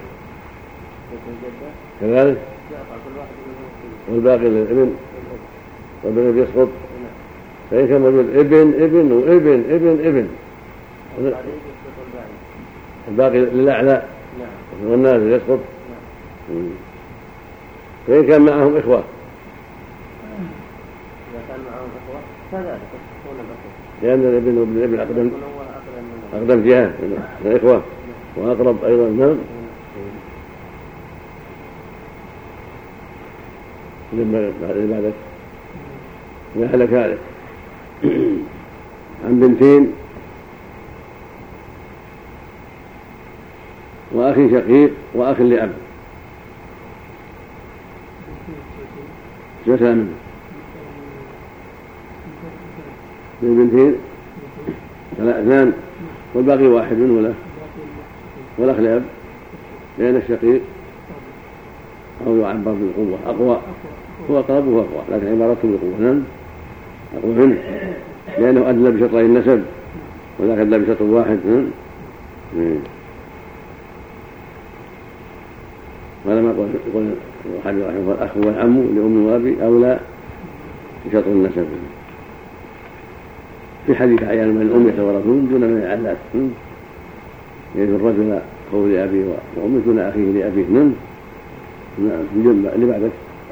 كذلك والباقي للابن والابن يسقط فإن كان موجود ابن ابن وابن ابن ابن الباقي للأعلى والنازل يسقط. فإن كان معهم إخوة لأن الابن وابن الابن أقدم أقدم جهة الإخوة وأقرب أيضا. نعم بعدك ما هلك هذا عن بنتين وأخ شقيق وأخ لأب جثى منه من بنتين اثنان والباقي واحد ولا والأخ لأب لأن الشقيق أو يعبر بالقوة أقوى هو أقرب وهو أقوى لكن عبارته بالقوة. نعم أقوى منه لأنه أدلى بشطري النسب وذاك أدلى بشطر واحد. نعم وهذا ما يقول واحد رحمه الأخ والعم لأم وأبي أولى بشطر النسب في حديث عيال من الأم يتورثون دون من العلات يعني الرجل أخوه لأبيه وأمه دون أخيه لأبيه. نعم في الجنة اللي بعدك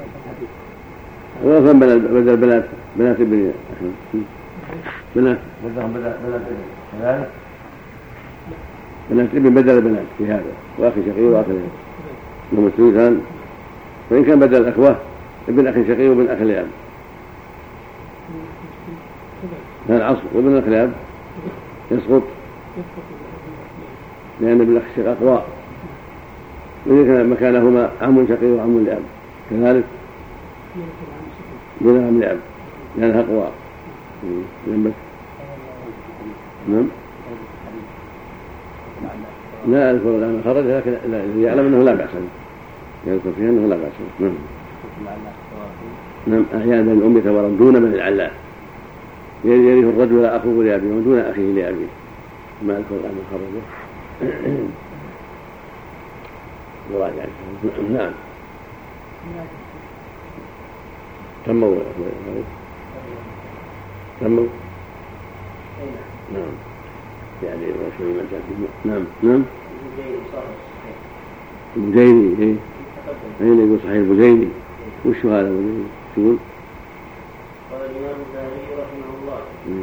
وكان بدل بنات بنات ابن بنات بدلهم بدل بنات ابن كذلك بنات ابن بدل بنات في هذا وأخي شقيق وأخي هم الثلثان. فإن كان بدل الأخوة ابن أخي شقيق وابن أخي لأب هذا العصر وابن أخي لأب يسقط لأن ابن أخي شقيق أقوى وإذا كان مكانهما عم شقيق وعم لأب كذلك دون عم لأب لأنها أقوى. نعم لا أذكر الآن خرج لكن يعلم أنه لا بأس يذكر فيه أنه لا بأس. نعم نعم أحيانا الأم يتورث دون من العلاء يرث الرجل أخوه لأبيه ودون أخيه لأبيه ما أذكر الآن خرجه مراجعة. نعم تموا تموا نعم يعني وشيء من تأتي. نعم نعم البجيري ايه اين يقول صحيح البجيري وش هذا البجيري شو قال الإمام الزهري رحمه الله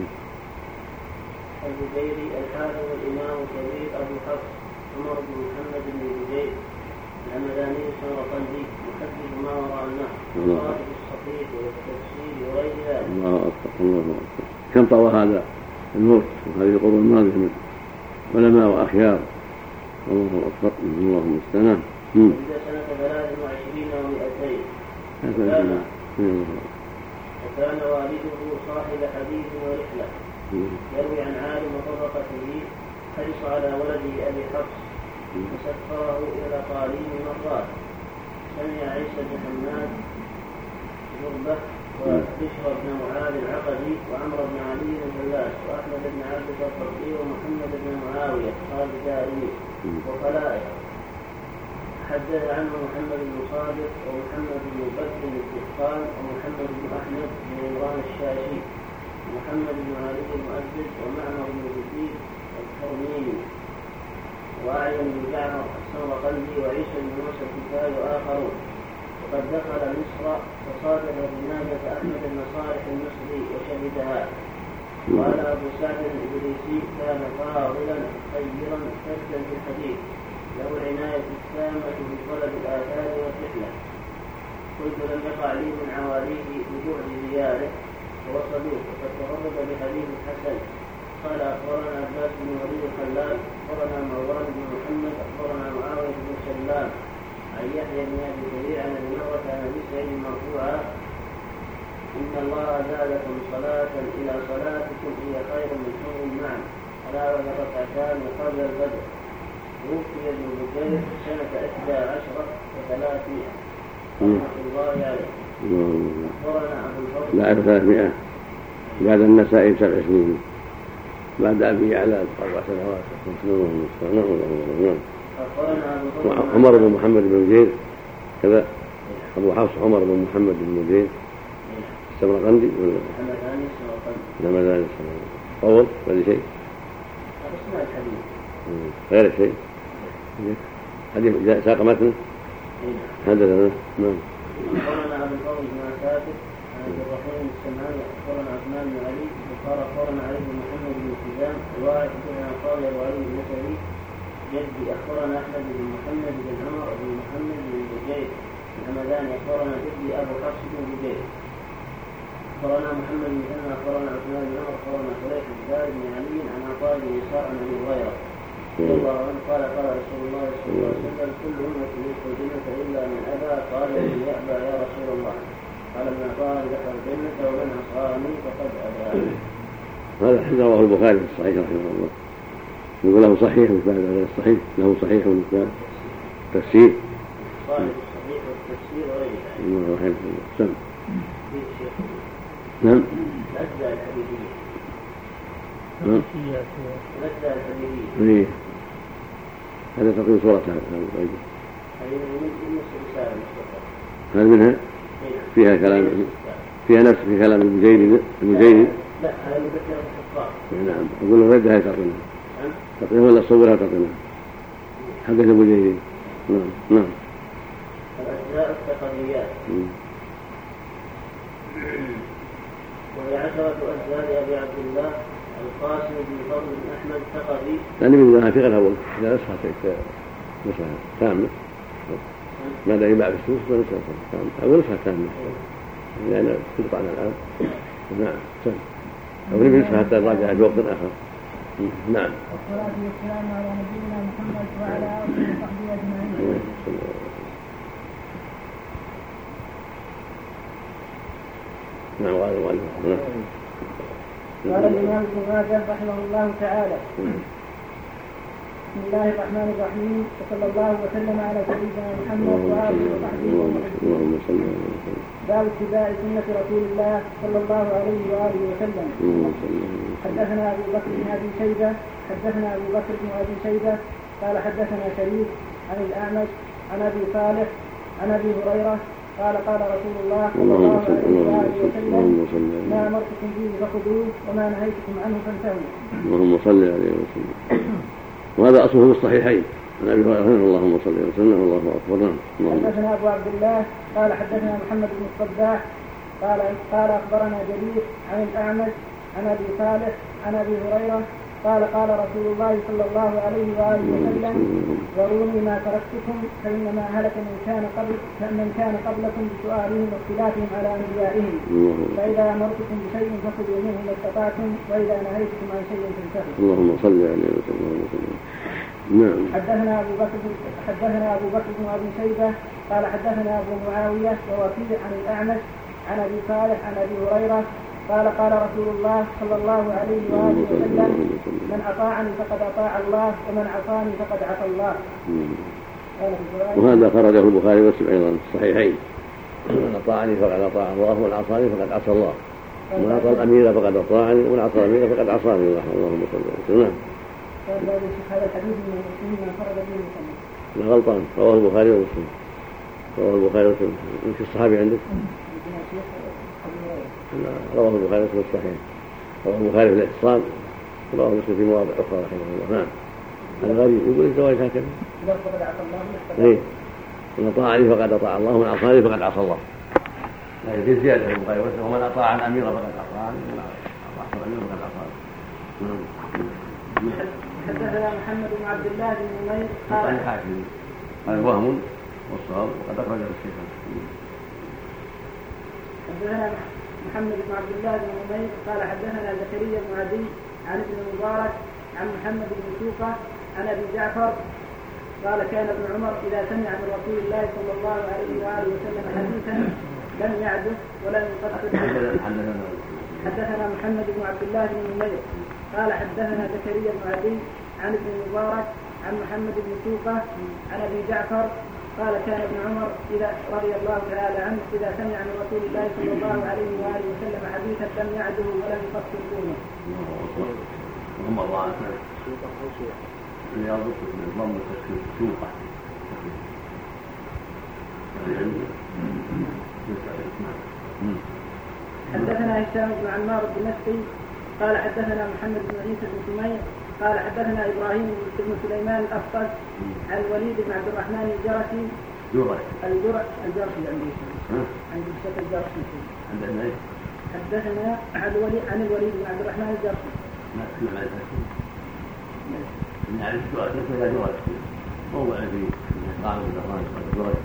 البجيري الحافظ الإمام الكبير أبو حفص عمر بن محمد بن البجيري الهمداني السمرقندي محدث ما وراء النهر صاحب الصحيح والتفسير وغير ذلك. الله أكبر الله أكبر. كم طوى هذا الموت وهذه القرون الماضية من علماء وأخيار. الله أكبر الله المستعان. ولد سنة ثلاث وعشرين ومئتين وكان والده صاحب حديث ورحلة يروي عن عالم طبقته حرص على ولده أبي حفص وسفره إلى قالين مرات. سمع عيسى بن حماد زربة وبشر بن معاذ العقدي وعمر بن علي الفلاس وأحمد بن عبد الفقي ومحمد بن معاوية قال الدارمي وخلائق. حدث عنه محمد بن صادق ومحمد بن بكر الدهقان ومحمد بن أحمد بن عمران الشاشي ومحمد بن علي المؤدب ومعمر بن زيد الكرميني وأعين بن جعفر السمرقندي وعيسى بن موسى الكفاي وآخرون. وقد دخل مصر فصادف جنازة أحمد بن صالح المصري وشهدها. قال أبو سعد الإدريسي كان فاضلا خيرا فزا في الحديث له العناية التامة بطلب الآثار والرحلة. قلت لم يقع لي من عواليه ببعد دياره وهو صدوق وقد تفرد بحديث حسن. قال أخبرنا عباس بن وليد الخلال أخبرنا مروان بن محمد أخبرنا معاوية بن سلام عن يحيى بن أبي كثير عن أبي مرة عن أبي سعيد مرفوعا إن الله زادكم صلاة إلى صلاتكم هي خير من حمر النعم ألا وهي ركعتان قبل البدر. توفي ابن بكير سنة إحدى عشرة وثلاثمائة رحمة الله عليه. أخبرنا أبو الفضل بعد ثلاثمائة بعد النسائي سبع سنين بعد أبي يعلى أربع سنوات. عمر بن محمد بن زيد كذا أبو حفص عمر بن محمد بن زيد السمرقندي ولا محمد طول ولا شيء غير شيء حديث ساق متن هذا نعم. أخبرنا أبو الفضل بن عساكر عن عبد الرحمن السمعاني أخبرنا عثمان بن علي وقال أخبرنا علي بن محمد بن سلام الواحد بن قال وعلي بن سعيد جدي. أخبرنا أحمد بن محمد بن عمر بن محمد بن بجير الحمداني أخبرنا جدي أبو حفص بن بجير. أخبرنا محمد بن سلمة أخبرنا عثمان بن عمر أخبرنا شريح بن علي عن عطاء بن يسار عن أبي هريرة رضي الله عنه قال قال رسول الله صلى الله عليه وسلم كل أمة يدخل الجنة إلا من أبى قال من يأبى يا رسول الله قال من أطاعني دخل الجنة ومن عصاني فقد أبى. هذا حديث رواه البخاري في الصحيح رحمه الله. يقول له صحيح مثل هذا الصحيح له صحيح مثل تفسير صحيح الصحيح والتفسير وغير ذلك. نعم. الأجزاء الحديثية. نعم. الأجزاء الحديثية. هذا تقريبا صورة هذا الغيب. هل منها فيها كلام فيها نفس في كلام المجيد المجيد لا هذا مذكر الحفاظ. نعم أقول له ردها تقريبا تقريبا ولا صورها تقريبا حدث المجيد. نعم نعم. الأجزاء التقنيات وهي عشرة أجزاء أبي عبد الله القاسم بن فضل بن أحمد الثقفي. يعني من ذلك في غيرها إذا نسخة نسخة تامة ماذا يباع في السوق ونسخة تامة أو نسخة تامة لأن يعني تقطع الآن. نعم سم أو نبي نسخة حتى نراجعها في وقت آخر. نعم. والصلاة والسلام على نبينا محمد وعلى آله وصحبه أجمعين. نعم قال المؤلف. قال الإمام ابن ماجه رحمه الله تعالى بسم الله الرحمن الرحيم وصلى الله وسلم على سيدنا محمد وآله وصحبه وسلم. باب اتباع سنة رسول الله صلى الله عليه وآله وسلم. حدثنا أبو بكر بن أبي شيبة حدثنا أبو بكر بن أبي شيبة قال حدثنا شريك عن الأعمش عن أبي صالح عن أبي هريرة قال قال رسول الله صلى الله عليه وآله وسلم ما أمرتكم به فخذوه وما نهيتكم عنه فانتهوا. اللهم صل عليه وسلم. وهذا أصله في الصحيحين عن أبي هريرة اللهم صل وسلم الله أكبر. حدثنا أبو عبد الله قال حدثنا محمد بن الصباح قال قال أخبرنا جرير عن الأعمش عن أبي صالح عن أبي هريرة قال قال رسول الله صلى الله عليه وآله وسلم ذروني ما تركتكم فإنما هلك من كان قبل من كان قبلكم بسؤالهم واختلافهم على أنبيائهم فإذا أمرتكم بشيء فخذوا منه ما استطعتم وإذا نهيتكم عن شيء فانتهوا. اللهم صل عليه وسلم. نعم. حدثنا أبو بكر حدثنا أبو بكر بن أبي شيبة قال حدثنا أبو معاوية ووكيع عن الأعمش عن أبي صالح عن أبي هريرة قال قال رسول الله صلى الله عليه وآله وسلم من أطاعني فقد أطاع الله ومن عصاني فقد عصى الله. وهذا خرجه البخاري ومسلم أيضا في الصحيحين من أطاعني فقد أطاع الله ومن عصاني فقد عصى الله ومن أطاع الأمير فقد أطاعني ومن عصى الأمير فقد عصاني الله. اللهم صل وسلم. هذا الحديث من المسلمين انفرد به المسلمين. لا غلطان رواه البخاري ومسلم رواه البخاري ومسلم. يمكن الصحابي عندك؟ رواه البخاري ومسلم الصحيح رواه البخاري في الاتصال رواه مسلم في مواضع أخرى رحمه الله. نعم. الغريب يقول الزواج هكذا. إيه من أطاعني فقد أطاع الله ومن عصاني فقد عصى الله. هذه في زيادة في البخاري ومسلم ومن أطاع الأمير فقد عصاني ومن عصى الأمير فقد عصاني. حدثنا محمد بن عبد الله بن نمير قال الحاكم هذا وهم والصواب وقد أخرجه الشيخ. حدثنا محمد بن عبد الله بن عمير قال حدثنا زكريا بن عدي عن ابن المبارك عن محمد بن سوقة عن ابي جعفر قال كان ابن عمر اذا سمع من رسول الله صلى الله عليه واله وسلم حديثا لم يعده ولم يقصر. حدثنا محمد بن عبد الله بن عمير قال حدثنا زكريا بن عدي عن ابن المبارك عن محمد بن سوقة عن ابي جعفر قال كان ابن عمر إذا رضي الله تعالى عنه إذا سمع من رسول الله صلى الله عليه وآله وسلم حديثا لم يعده ولم يفسر دونه. اللهم الله عنك رياضك من ضم تسكير سوقة. حدثنا هشام بن عمار الدمشقي قال حدثنا محمد بن عيسى بن سمير قال حدثنا ابراهيم بن سليمان الافقد عن الوليد بن عبد الرحمن الجرشي الجرع الجرشي عندي عند الشيخ الجرشي حدثنا عن الوليد عن الوليد بن عبد الرحمن الجرشي ما اسمع نعرف الجرش لا جرش موضع في قال ابن الرحمن الجرش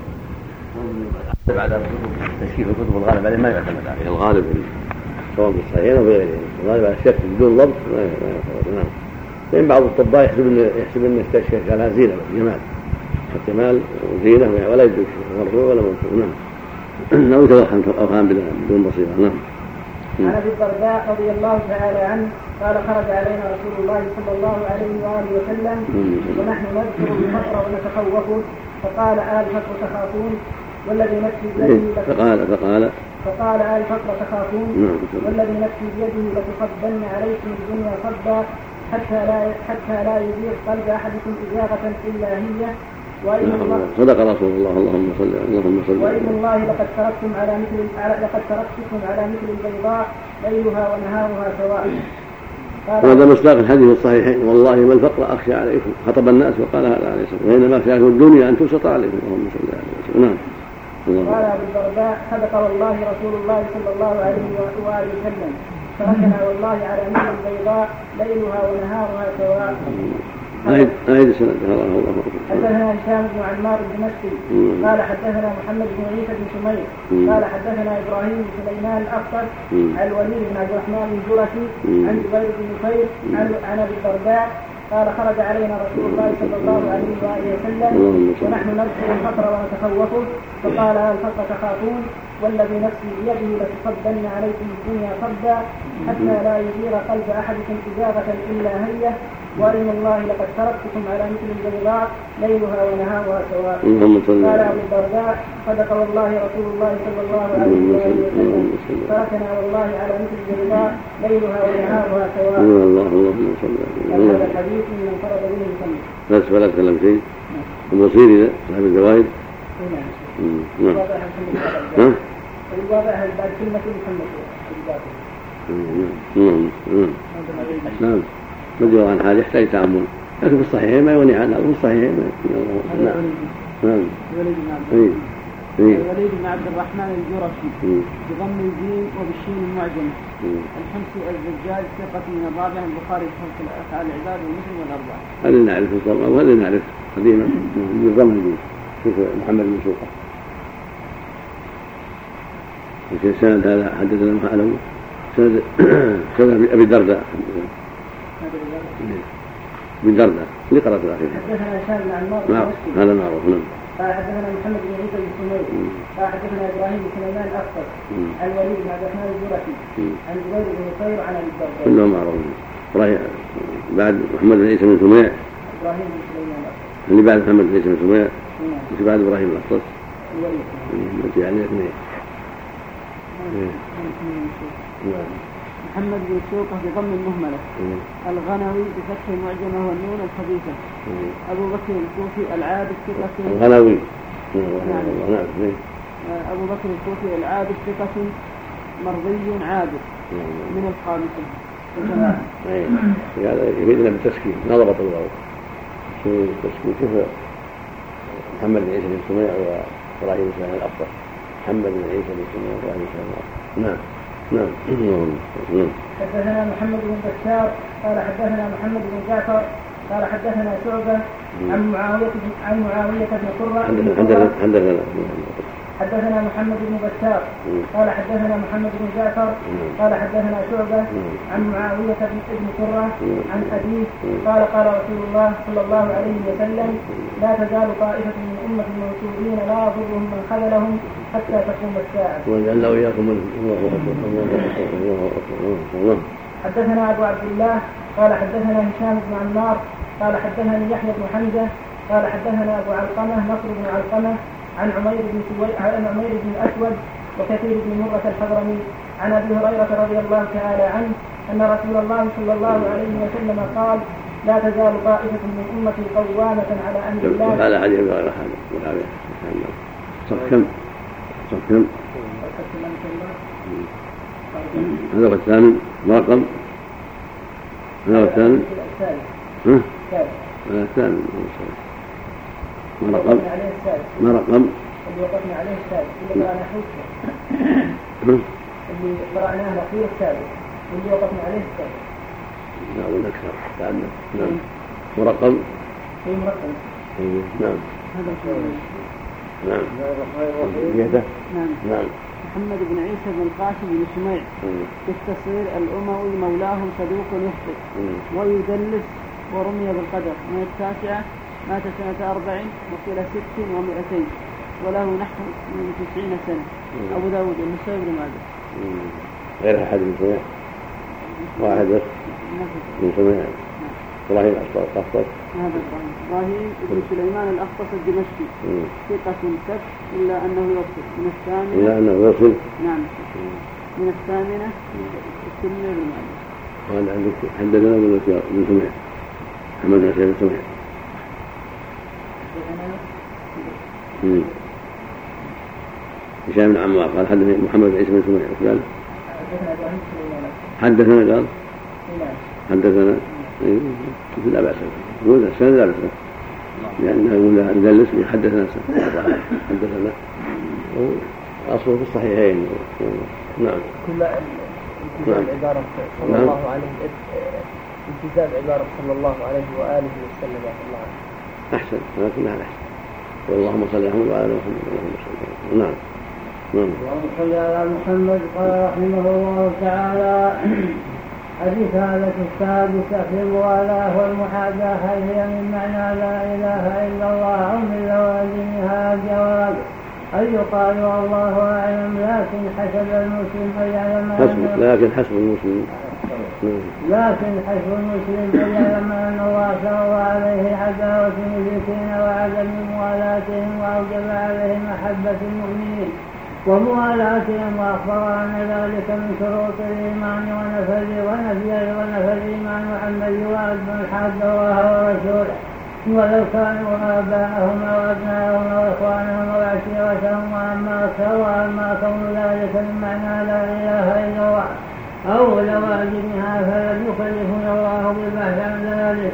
بعد تشكيك الكتب الغالب عليه ما يعتمد عليه الغالب سواء بالصحيحين او بغيرهم الغالب على الشك بدون ضبط ما يعتمد. نعم. لأن بعض الطباء يحسب أن يحسب أن الشك على زينة جمال احتمال وزينة ولا يدرك مرفوع ولا منصوب. نعم. لو يتوهم أوهام بدون بصيرة. نعم. عن ابي الدرداء رضي الله تعالى عنه قال خرج علينا رسول الله صلى الله عليه واله وسلم ونحن نذكر الفقر ونتخوفه فقال آل الفقر تخافون والذي نفسي بيده فقال فقال فقال آل الفقر تخافون والذي نفسي بيده لتصبن عليكم الدنيا صبا حتى لا حتى لا يزيغ قلب احدكم ازاغه الا هي وإن الله صدق رسول الله اللهم صل اللهم صل وإن الله لقد تركتم على مثل لقد تركتكم على مثل البيضاء ليلها ونهارها سواء. وهذا مصداق الحديث الصحيحين والله ما الفقر اخشى عليكم خطب الناس وقال هذا عليه الصلاه وانما اخشاكم الدنيا ان تبسط عليكم اللهم صل عليه وسلم. نعم. قال ابو الدرداء صدق والله رسول الله صلى الله عليه واله وسلم تركنا والله على مثل البيضاء ليلها ونهارها سواء. أعيد أعيد السند الله الله. حدثنا هشام بن عمار الدمشقي قال حدثنا محمد بن عيسى بن سمير قال حدثنا إبراهيم بن سليمان الأفقد عن الوليد بن عبد الرحمن الجرشي عن جبير بن نفير عن أبي الدرداء قال خرج علينا رسول الله صلى الله عليه وآله وسلم ونحن نذكر الفقر ونتخوفه فقال الفقر تخافون والذي نفسي بيده لتصبن عليكم الدنيا صبا حتى لا يزيغ قلب أحدكم إزاغة إلا هي وإن الله لقد تركتكم على مثل البيضاء ليلها ونهارها سواء. قال أبو الدرداء صدق والله رسول الله صلى الله عليه وسلم تركنا والله على مثل البيضاء ليلها ونهارها سواء. هذا الحديث من انفرد به المسلم. بس ولا تكلم شيء. المصير إذا صاحب الزواج. نعم. ها؟ الواضح بعد كلمة محمد. نعم. نعم. مجرى عن حال يحتاج تأمل لكن في الصحيحين ما يغني عنه في الصحيحين نعم نعم الوليد بن عبد الرحمن الجرشي بضم الجيم وبالشين المعجم الحمصي الزجاج ثقة من الرابع البخاري في خلق أفعال العباد والمسلم والأربعة. هل نعرف الصلاة وهل نعرف قديما بضم الجيم شوف محمد بن سوقة في السند هذا حدثنا محاله سند سند أبي الدرداء من دردة اللي قرأت الأخير. حدثنا هشام بن عمار نعم هذا معروف. نعم. قال حدثنا محمد بن عيسى بن سمير قال حدثنا إبراهيم بن سليمان الأفقد عن الوليد بن عبد الرحمن الجرشي عن جبير بن نفير عن أبي الدرداء. كلهم معروفين. بعد محمد بن عيسى بن سمير إبراهيم بن سليمان الأفقد اللي بعد محمد بن عيسى بن سمير اللي بعد إبراهيم الأفقد الوليد يعني اثنين. نعم. محمد بن سوقة بضم المهملة الغنوي بفتح المعجمة والنون الخبيثة أبو بكر الكوفي العابد ثقة الغنوي نعم أبو بكر الكوفي العابد ثقة مرضي عابد من الخامسة. هذا يفيدنا بالتسكين ما ضبط الواو شو التسكين كيف محمد بن عيسى بن سميع وإبراهيم بن سليمان الأفضل محمد بن عيسى بن سميع وإبراهيم بن سليمان. نعم نعم. حدثنا محمد بن بشار قال حدثنا محمد بن جعفر قال حدثنا شعبة عن معاوية عن معاوية بن قرة حدثنا حدثنا محمد بن بشار قال حدثنا محمد بن جعفر قال حدثنا شعبة عن معاوية بن قرة عن أبيه قال قال رسول الله صلى الله عليه وسلم لا تزال طائفة من أمة المنصورين لا يضرهم من خذلهم حتى تقوم الساعة. وجعلنا وإياكم الله أكبر. حدثنا أبو عبد الله قال حدثنا هشام بن عمار قال حدثني يحيى بن حمزة قال حدثنا أبو علقمة نصر بن علقمة عن عمير بن سوي... عن عمير بن الأسود وكثير بن مرة الحضرمي عن أبي هريرة رضي الله تعالى عنه أن رسول الله صلى الله عليه وسلم قال لا تزال طائفة من أمتي قوامة على أمر الله. على حديث غير هذا صف كم صف كم هذا الثاني ما رقم هذا الثاني ها هذا الثاني ما رقم ما رقم اللي وقفنا عليه الثالث اللي قرأنا حوشه اللي قرأناه الأخير الثالث واللي وقفنا عليه الثالث. نعم والأكثر تعلم. نعم ورقم في مرقم. نعم هذا شيء. نعم نعم نعم نعم محمد بن عيسى بن القاسم بن سميع بالتصغير الأموي مولاهم صدوق يخطئ ويدلس ورمي بالقدر من التاسعة مات سنة أربع وقيل ست ومئتين وله نحو من تسعين سنة. أبو داود النسائي بن ماجه. غير أحد من سميع واحد بس من سميع إبراهيم الأخطس. هذا إبراهيم بن سليمان الأخطس الدمشقي ثقة ثبت إلا أنه يرسل من الثامنة إلا أنه يرسل نعم من الثامنة السنة بن ماجه. وهذا عندك حدثنا بن سميع محمد بن سميع سميع هشام بن عمار قال حدثنا محمد بن عيسى بن سميع قال حدثنا قال حدثنا لا بأس يقول السنة لا بأس لأنه يقول يدلس حدثنا حدثنا أصله في الصحيحين. نعم كل التزام عبارة صلى الله عليه التزام عبارة صلى الله عليه وآله وسلم الله أحسن هذا كلها أحسن. اللهم صل على محمد وعلى آل محمد. اللهم صل. نعم نعم. اللهم صل على محمد. قال رحمه الله تعالى الرسالة السادسة في الموالاة والمحاداة هل هي من معنى لا إله إلا الله أو من لوازمها؟ الجواب أن يقال والله أعلم لكن حسب المسلم أن يعلم حسب لكن حسب المسلم لكن حسب المسلم أن يعلم أن الله شرع عليه عداوة المشركين وعدم موالاتهم وأوجب عليه محبة المؤمنين وموالاتهم وأخبر أن ذلك من شروط الإيمان ونفذ ونفي ونفى الإيمان عمن يواد من حاد الله ورسوله ولو كانوا آباءهم وأبناءهم وإخوانهم وعشيرتهم وأما أكثر وأما كون ذلك من معنى لا إله إلا الله أو لوازمها فلن يكلفنا الله بالبحث عن ذلك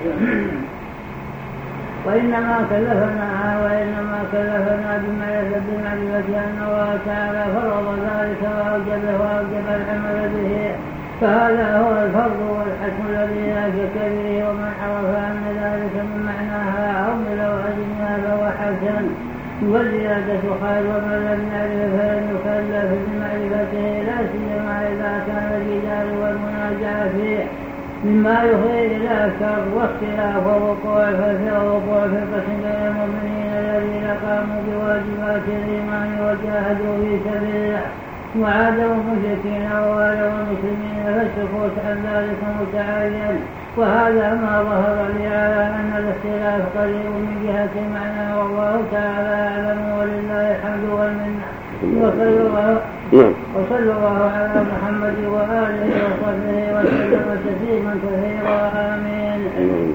وإنما كلفنا وإنما كلفنا بمعرفة أن الله تعالى فرض ذلك وأوجبه وأوجب العمل به فهذا هو الفرض والحكم الذي لا شك به ومن عرف أن ذلك من معناها أو من لوازمها فهو حسن والزيادة خير ومن لم يعرف فلن يكلف بمعرفته لا سيما إذا كان الجدال والمناجاة فيه مما يخير إلى الشر واختلاف ووقوع ووقوع فرقة بين المؤمنين الذين قاموا بواجبات الإيمان وجاهدوا في سبيله وعادوا المشركين ووالوا المسلمين فالسكوت عن ذلك متعين وهذا ما ظهر لي على أن الاختلاف قريب من جهة معنى والله تعالى أعلم ولله الحمد والمنة وصلى الله وصلى الله على محمد وآله وصحبه وسلم تسليما كثيرا آمين.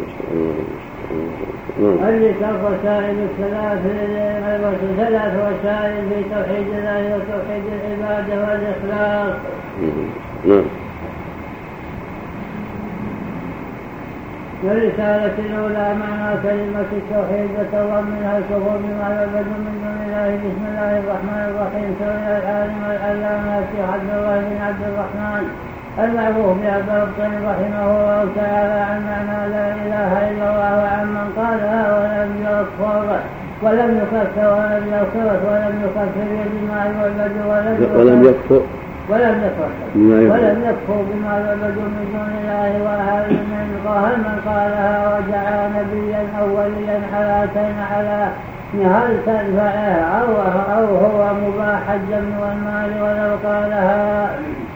ألف الرسائل الثلاث ثلاث رسائل في توحيد الله وتوحيد العبادة والإخلاص. والرسالة الأولى معنى كلمة التوحيد وتضمنها الكفر بما يعبد من دون الله. بسم الله الرحمن الرحيم. سئل العالم العلامة الشيخ عبد الله بن عبد الرحمن المعروف بأبي الطين رحمه الله تعالى عن معنى لا إله إلا الله وعن من قالها ولم يكفر ولم يكفر ولم يكفر ولم يكفر بما يعبد ولم ولم يكفر ولم يكفر ولم يكفر بما يعبد من دون الله. وهل من هل من قالها وجعل نبيا أو وليا حياتين على هل تنفعه أو, أو هو مباح الدم والمال ولو قالها؟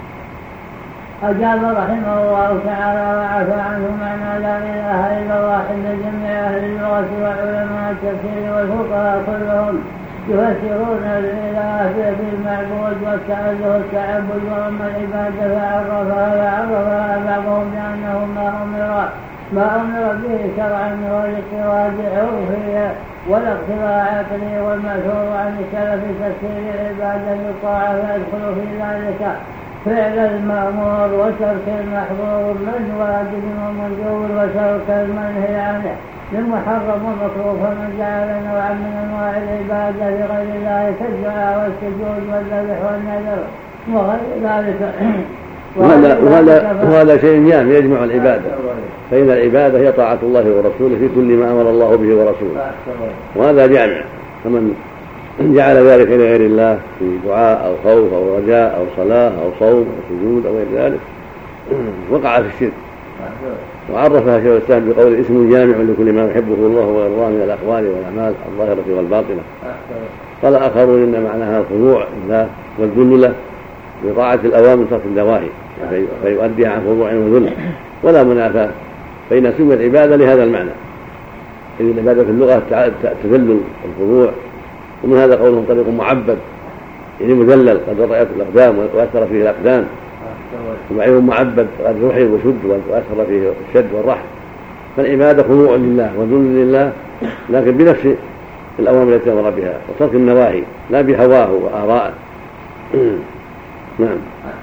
أجاب رحمه الله تعالى وعفى عنه معنى لا إله إلا الله عند جميع أهل اللغة وعلماء التفسير والفقهاء كلهم يفسرون الإله بالمعبود والتأله التعبد وأما العبادة فعرفها فعرفها بعضهم لأنه ما أمر ما أمر به شرعا هو الاقتراض عرفي والاقتراع عقلي. والمأثور عن السلف تفسير العبادة بالطاعة فيدخل في ذلك فعل المأمور وترك المحظور من واجب ومندور وترك المنهي عنه للمحرم ومكروه. فمن جعل نوعا من انواع العباده لغير الله كالدعاء والسجود والذبح والنذر وغير ذلك وهذا وهذا وهذا شيء جامع يجمع العباده، فإن العباده هي طاعه الله ورسوله في كل ما امر الله به ورسوله، وهذا جامع. فمن جعل ذلك لغير الله في دعاء أو خوف أو رجاء أو صلاة أو صوم أو سجود أو غير ذلك وقع في الشرك. وعرفها شيخ الإسلام بقول اسم جامع لكل ما يحبه الله ويرضاه من الأقوال والأعمال الظاهرة والباطنة. قال آخرون إن معناها الخضوع لله والذل له بطاعة الأوامر وترك النواهي فيؤدي عن خضوع وذل، ولا منافاة بين سمى العبادة لهذا المعنى. إذ العبادة في اللغة تذلل الخضوع، ومن هذا قولهم طريق معبد يعني مذلل قد رأيت الأقدام وأثر فيه الأقدام، ومعين معبد قد رحل وشد وأثر فيه الشد والرحل. فالعبادة خضوع لله وذل لله لكن بنفس الأوامر التي أمر بها وترك النواهي لا بهواه وآراءه. نعم.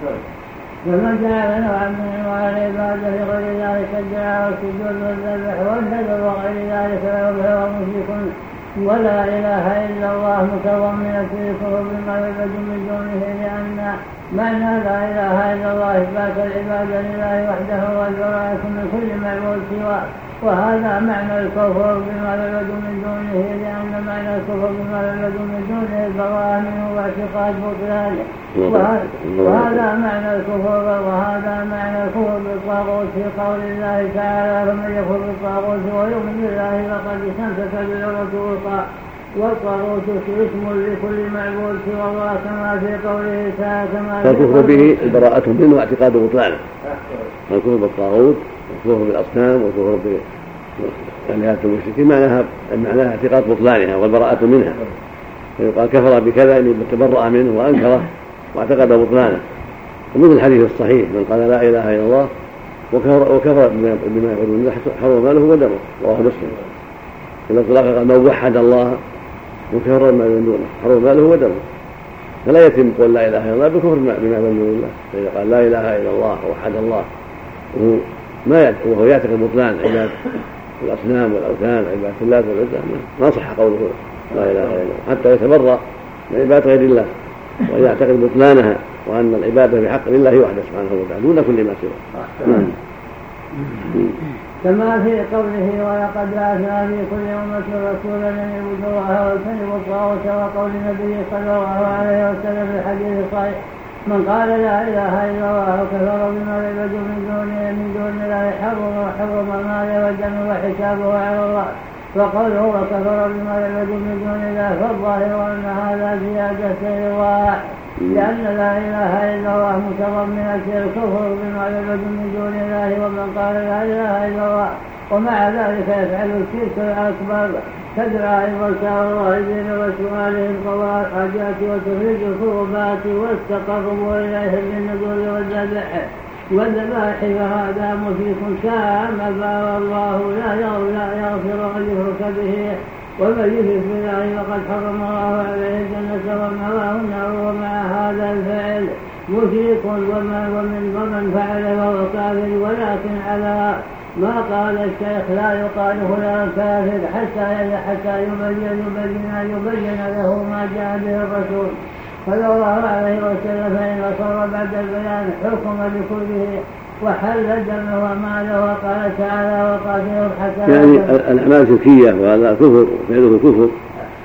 ومن جعل نوعا من انواع العباده لغير ذلك الدعاء والسجود والذبح والنذر وغير ذلك فهو مشرك ولا إله إلا الله متضمنة الكفر بما يعبد من دونه، لأن معنى لا إله إلا الله إثبات العبادة لله وحده والبراءة من كل معبود سواه. وهذا معنى الكفر بما يعبد من دونه، لأن معنى الكفر بما يعبد من دونه البراءة منه واعتقاد بطلانه. وهذا معنى الكفر وهذا معنى الكفر بالطاغوت في قول الله تعالى فمن يكفر بالطاغوت ويؤمن بالله فقد استمسك بالعروة الوثقى. والطاغوت اسم لكل معبود سوى الله كما في قوله تعالى كما فالكفر به البراءة منه واعتقاد بطلانه. الكفر بالطاغوت والكفر بالأصنام والكفر بآلهة المشركين معناها معناها اعتقاد بطلانها والبراءة منها، فيقال كفر بكذا أن تبرأ منه وأنكره واعتقد بطلانه. ومثل الحديث الصحيح من قال لا إله إلا الله وكفر, وكفر بما يعبد من حرم ماله ودمه، رواه مسلم. إذا قال من وحد الله وكفر بما يعبد دونه حرم ماله ودمه، فلا يتم قول لا إله إلا الله بكفر بما يعبد من الله. فإذا قال لا إله إلا الله ووحد الله وهو ما وهو يعتقد بطلان عبادة الأصنام والأوثان عبادة الله والعزى ما صح قوله لا إله إلا الله حتى يتبرأ من عبادة غير الله ويعتقد بطلانها وأن العبادة بحق لله وحده سبحانه وتعالى دون كل ما سواه. كما في قوله ولقد بعثنا في كل أمة رسولا أن يعبدوا الله واجتنبوا الطاغوت، وقول النبي صلى الله عليه وسلم في الحديث الصحيح من قال لا إله إلا الله وكفر بما يعبد من دونه من دون الله حرم وحرم المال والدم وحسابه على الله. وقوله وكفر بما يعبد من دون الله فالظاهر أن هذا زيادة رواح، لأن لا إله إلا الله متضمنة الكفر بما يعبد من دون الله. ومن قال لا إله إلا الله ومع ذلك يفعل الشرك الأكبر كدعاء الموتى والراهبين وسؤالهم قضاء الحاجات وتفريج الكربات والتقرب إليهم بالنذور والذبح والذبائح، فهذا مشرك كما قال الله لا يغفر أن يشرك به ومن يشرك بالله فقد حرم الله عليه الجنة ومأواه النار. ومع هذا الفعل مشرك ومن ومن فعله فهو كافر، ولكن على ما قال الشيخ لا يقال هنا كافر حتى حتى يبين يبين يبين له ما جاء به الرسول صلى الله عليه وسلم، فإن صار بعد البيان حكم بكله وحل دمه وماله. وقال تعالى وقاتلهم حتى يعني الأعمال شركية وهذا كفر وفعله كفر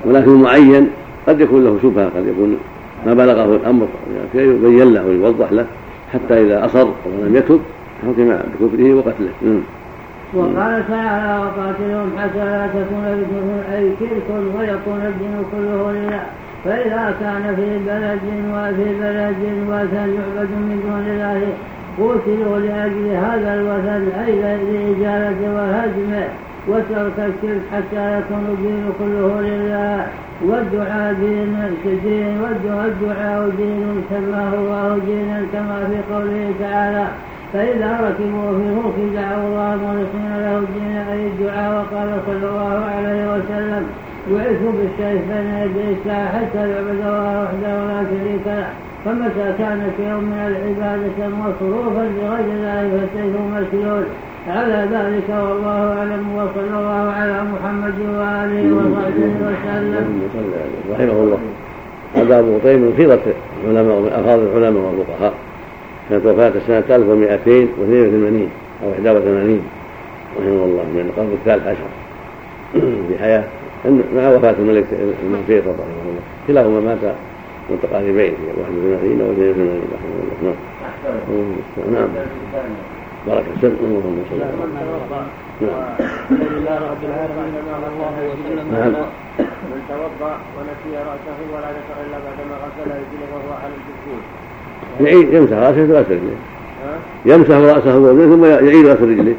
ولكن معين قد يكون له شبهة، قد يكون ما بلغه الأمر يبين له ويوضح له حتى إذا أصر ولم يتب حكم بكفره وقتله. وقال تعالى وقاتلهم حتى لا تكون فتنة أي شرك ويكون الدين كله لله. فإذا كان في بلد وفي بلد وثن يعبد من دون الله قتلوا لأجل هذا الوثن أي لإزالة وهدم وترك الشرك حتى يكون الدين كله لله. والدعاء دين دين والدعاء دين سماه الله دينا كما في قوله تعالى فإذا ركبوا في الفلك دعوا الله مخلصين له الدين أي الدعاء. وقال صلى الله عليه وسلم بعثوا بالسيف بين يدي الساعة حتى يعبد الله وحده ولا شريك له. فمتى كان شيء من العبادة مصروفا لغير الله فالسيف مسلول على ذلك. والله أعلم وصلى الله على محمد وآله وصحبه وسلم. رحمه الله. هذا أبو طيب من خيرة العلماء ومن أفاضل العلماء والفقهاء، كانت وفاة سنة ألف ومئتين واثنين وثمانين أو إحدى وثمانين رحمه الله من القرن الثالث عشر في حياة مع وفاة الملك المنصور رحمه الله. كلاهما مات متقاربين في واحد وثمانين أو اثنين وثمانين رحمه الله. نعم نعم بارك الله اللهم صل على محمد. الحمد لله رب العالمين على الله وسلم على من توضأ ونسي رأسه ولا ذكر إلا بعدما غسل رجله وهو على الجسود. يمسح رأسه وغسل رجله. يمسح رأسه وغسل ثم يعيد غسل رجله.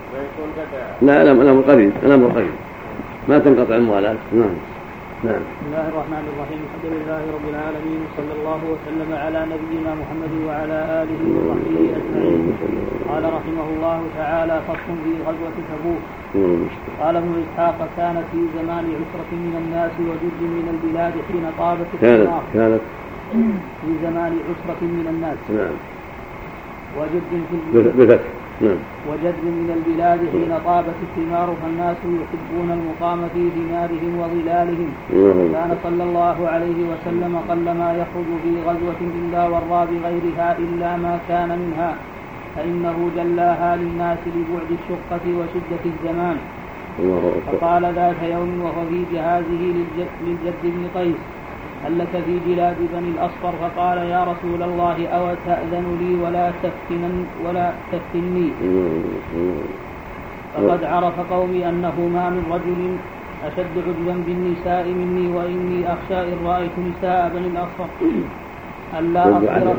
لا لا الأمر قريب الأمر قريب ما تنقطع الموالاة. نعم نعم. بسم الله الرحمن الرحيم. الحمد لله رب العالمين صلى الله وسلم على نبينا محمد وعلى آله وصحبه أجمعين. قال رحمه الله تعالى فصل في غزوة تبوك. قال ابن إسحاق كانت في زمان عسرة من الناس وجد من البلاد حين طابت الثمار. كانت في زمان عسرة من الناس. نعم. وجد في بفتح. نعم. وجد من البلاد حين طابت الثمار فالناس يحبون المقام في دمارهم وظلالهم. كان صلى الله عليه وسلم قلما يخرج في غزوة إلا ورى بغيرها إلا ما كان منها فإنه جلاها للناس لبعد الشقة وشدة الزمان. فقال ذات يوم وهو في جهازه للجد بن قيس هل لك في بلاد بني الأصفر؟ فقال يا رسول الله أو تأذن لي ولا تفتنن ولا تفتني. فقد عرف قومي أنه ما من رجل أشد عجبا بالنساء مني وإني أخشى إن رأيت نساء بني الأصفر ألا أصبر.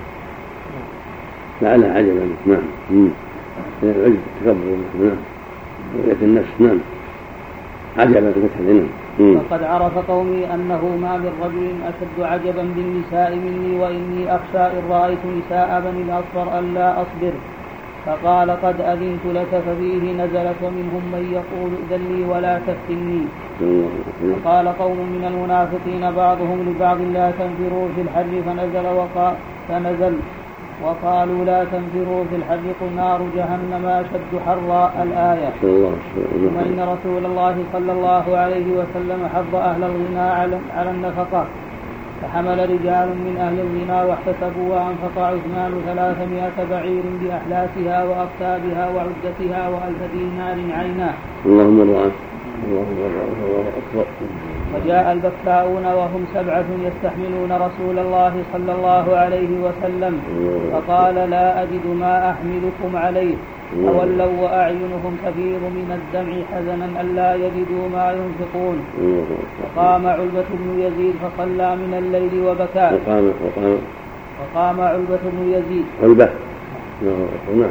لعلها عجبا. نعم. العجب تكبر. نعم. رؤية النفس. نعم. عجبا تكبر. فقد عرف قومي أنه ما من رجل أشد عجبا بالنساء مني وإني أخشى إن رأيت نساء بني الأصفر ألا أصبر. فقال قد أذنت لك ففيه نزلت ومنهم من يقول إذن لي ولا تفتني. فقال قوم من المنافقين بعضهم لبعض لا تنفروا في الحر فنزل وقال فنزل وقالوا لا تنفروا في الحر قل نار جهنم أشد حرا الآية. ثم إن رسول الله صلى الله عليه وسلم حض أهل الغنى على النفقة فحمل رجال من أهل الغنى واحتسبوا وأنفق عثمان ثلاثمائة بعير بأحلاسها وأقتابها وعدتها وألف دينار عينا. اللهم الله الله أكبر. وجاء البكاؤون وهم سبعة يستحملون رسول الله صلى الله عليه وسلم فقال لا أجد ما أحملكم عليه تولوا وأعينهم تفيض من الدمع حزنا ألا يجدوا ما ينفقون. فقام علبة بن يزيد فصلى من الليل وبكى. وقام وقام وقام علبة بن يزيد علبة نعم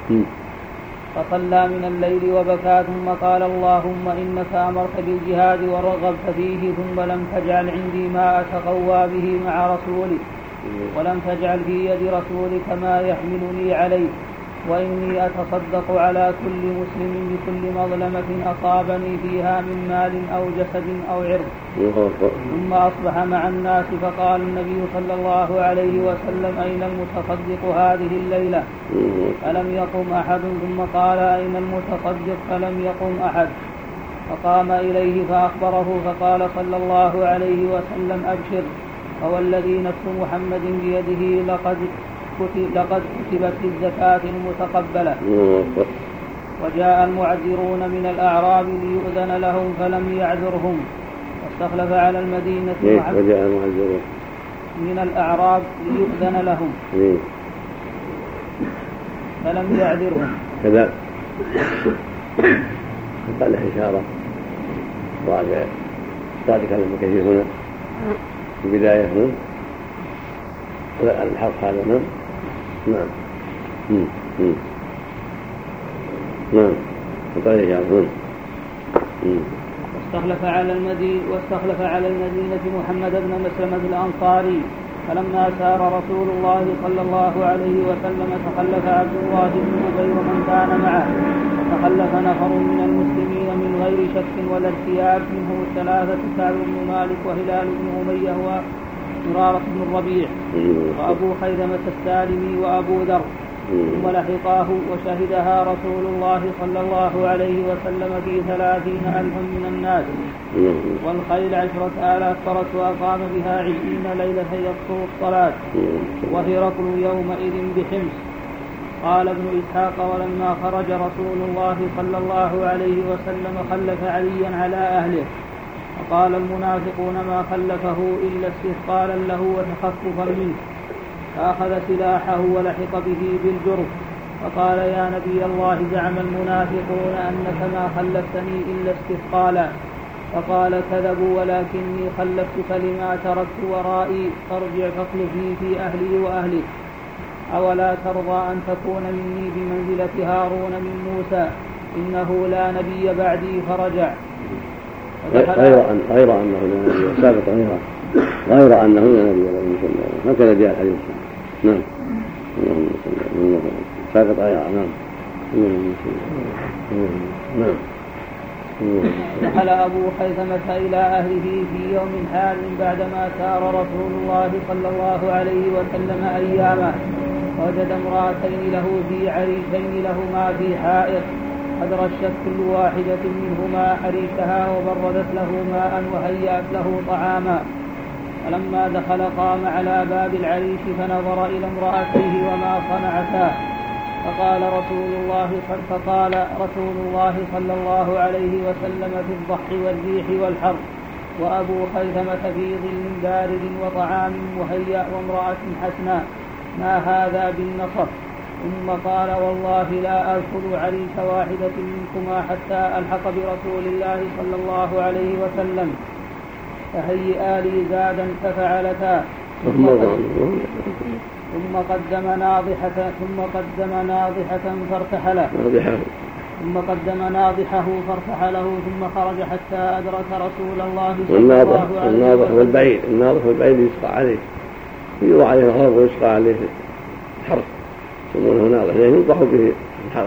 فصلى من الليل وبكى ثم قال اللهم إنك أمرت بالجهاد ورغبت فيه ثم لم تجعل عندي ما أتقوى به مع رسولك ولم تجعل في يد رسولك ما يحملني عليه وإني أتصدق على كل مسلم بكل مظلمة أصابني فيها من مال أو جسد أو عرض. ثم أصبح مع الناس فقال النبي صلى الله عليه وسلم أين المتصدق هذه الليلة؟ فلم يقم أحد. ثم قال أين المتصدق؟ فلم يقم أحد. فقام إليه فأخبره فقال صلى الله عليه وسلم أبشر فوالذي نفس محمد بيده لقد لقد كتبت الزكاة المتقبلة. وجاء المعذرون من الأعراب ليؤذن لهم فلم يعذرهم واستخلف على المدينة وجاء المهاجرون من الأعراب ليؤذن لهم إيه. فلم يعذرهم كذا قال له إشارة راجع ذلك كلام كثير هنا في البداية هنا الحق هذا نعم نعم نعم نعم وقال إشارة واستخلف على المدينة واستخلف على المدينة محمد بن مسلمة الأنصاري فلما سار رسول الله صلى الله عليه وسلم تخلف عبد الله بن أبي ومن كان معه وتخلف نفر من المسلمين من غير شك ولا ارتياب منهم الثلاثة كعب بن مالك وهلال بن أمية ومرارة بن الربيع وأبو خيثمة السالمي وأبو ذر ثم لحقاه وشهدها رسول الله صلى الله عليه وسلم في ثلاثين ألفا من الناس والخيل عشرة آلاف فرس وأقام بها عشرين ليلة يقصر الصلاة وهرقل يومئذ بحمص. قال ابن إسحاق ولما خرج رسول الله صلى الله عليه وسلم خلف عليا على أهله فقال المنافقون ما خلفه إلا استثقالا له وتخففا منه فأخذ سلاحه ولحق به بالجرف فقال يا نبي الله زعم المنافقون أنك ما خلفتني إلا استثقالا فقال كذبوا ولكني خلفتك لما تركت ورائي فارجع فاخلفني في أهلي وأهلك أولا ترضى أن تكون مني بمنزلة هارون من موسى إنه لا نبي بعدي فرجع غير أن غير أنه لا نبي سابق غيره غير أنه لا نبي عليه الصلاة هكذا جاء الحديث نعم سابق غيره نعم نعم دخل أبو خيثمة إلى أهله في يوم حال بعدما سار رسول الله صلى الله عليه وسلم أيامه وجد امرأتين له في عريشين لهما في حائط قد رشت كل واحدة منهما حريشها وبردت له ماء وهيأت له طعاما فلما دخل قام على باب العريش فنظر إلى امرأتيه وما صنعتا فقال رسول الله فقال رسول الله صلى الله عليه وسلم في الضح والريح والحر وأبو خيثمة في ظل بارد وطعام مهيأ وامرأة حسناء ما هذا بالنصر ثم قال والله لا أدخل عريش واحدة منكما حتى ألحق برسول الله صلى الله عليه وسلم فهيئا لي زادا ففعلتا ثم ثم قدم ناضحة ثم قدم ناضحة فارتحله ثم قدم ناضحه فارتحله ثم خرج حتى أدرك رسول الله صلى الله عليه وسلم. الناضح والبعيد الناضح والبعيد يسقى عليه يوضع عليه الحرب ويسقى عليه الحرب يسمونه ناضح يعني ينضح به الحرب.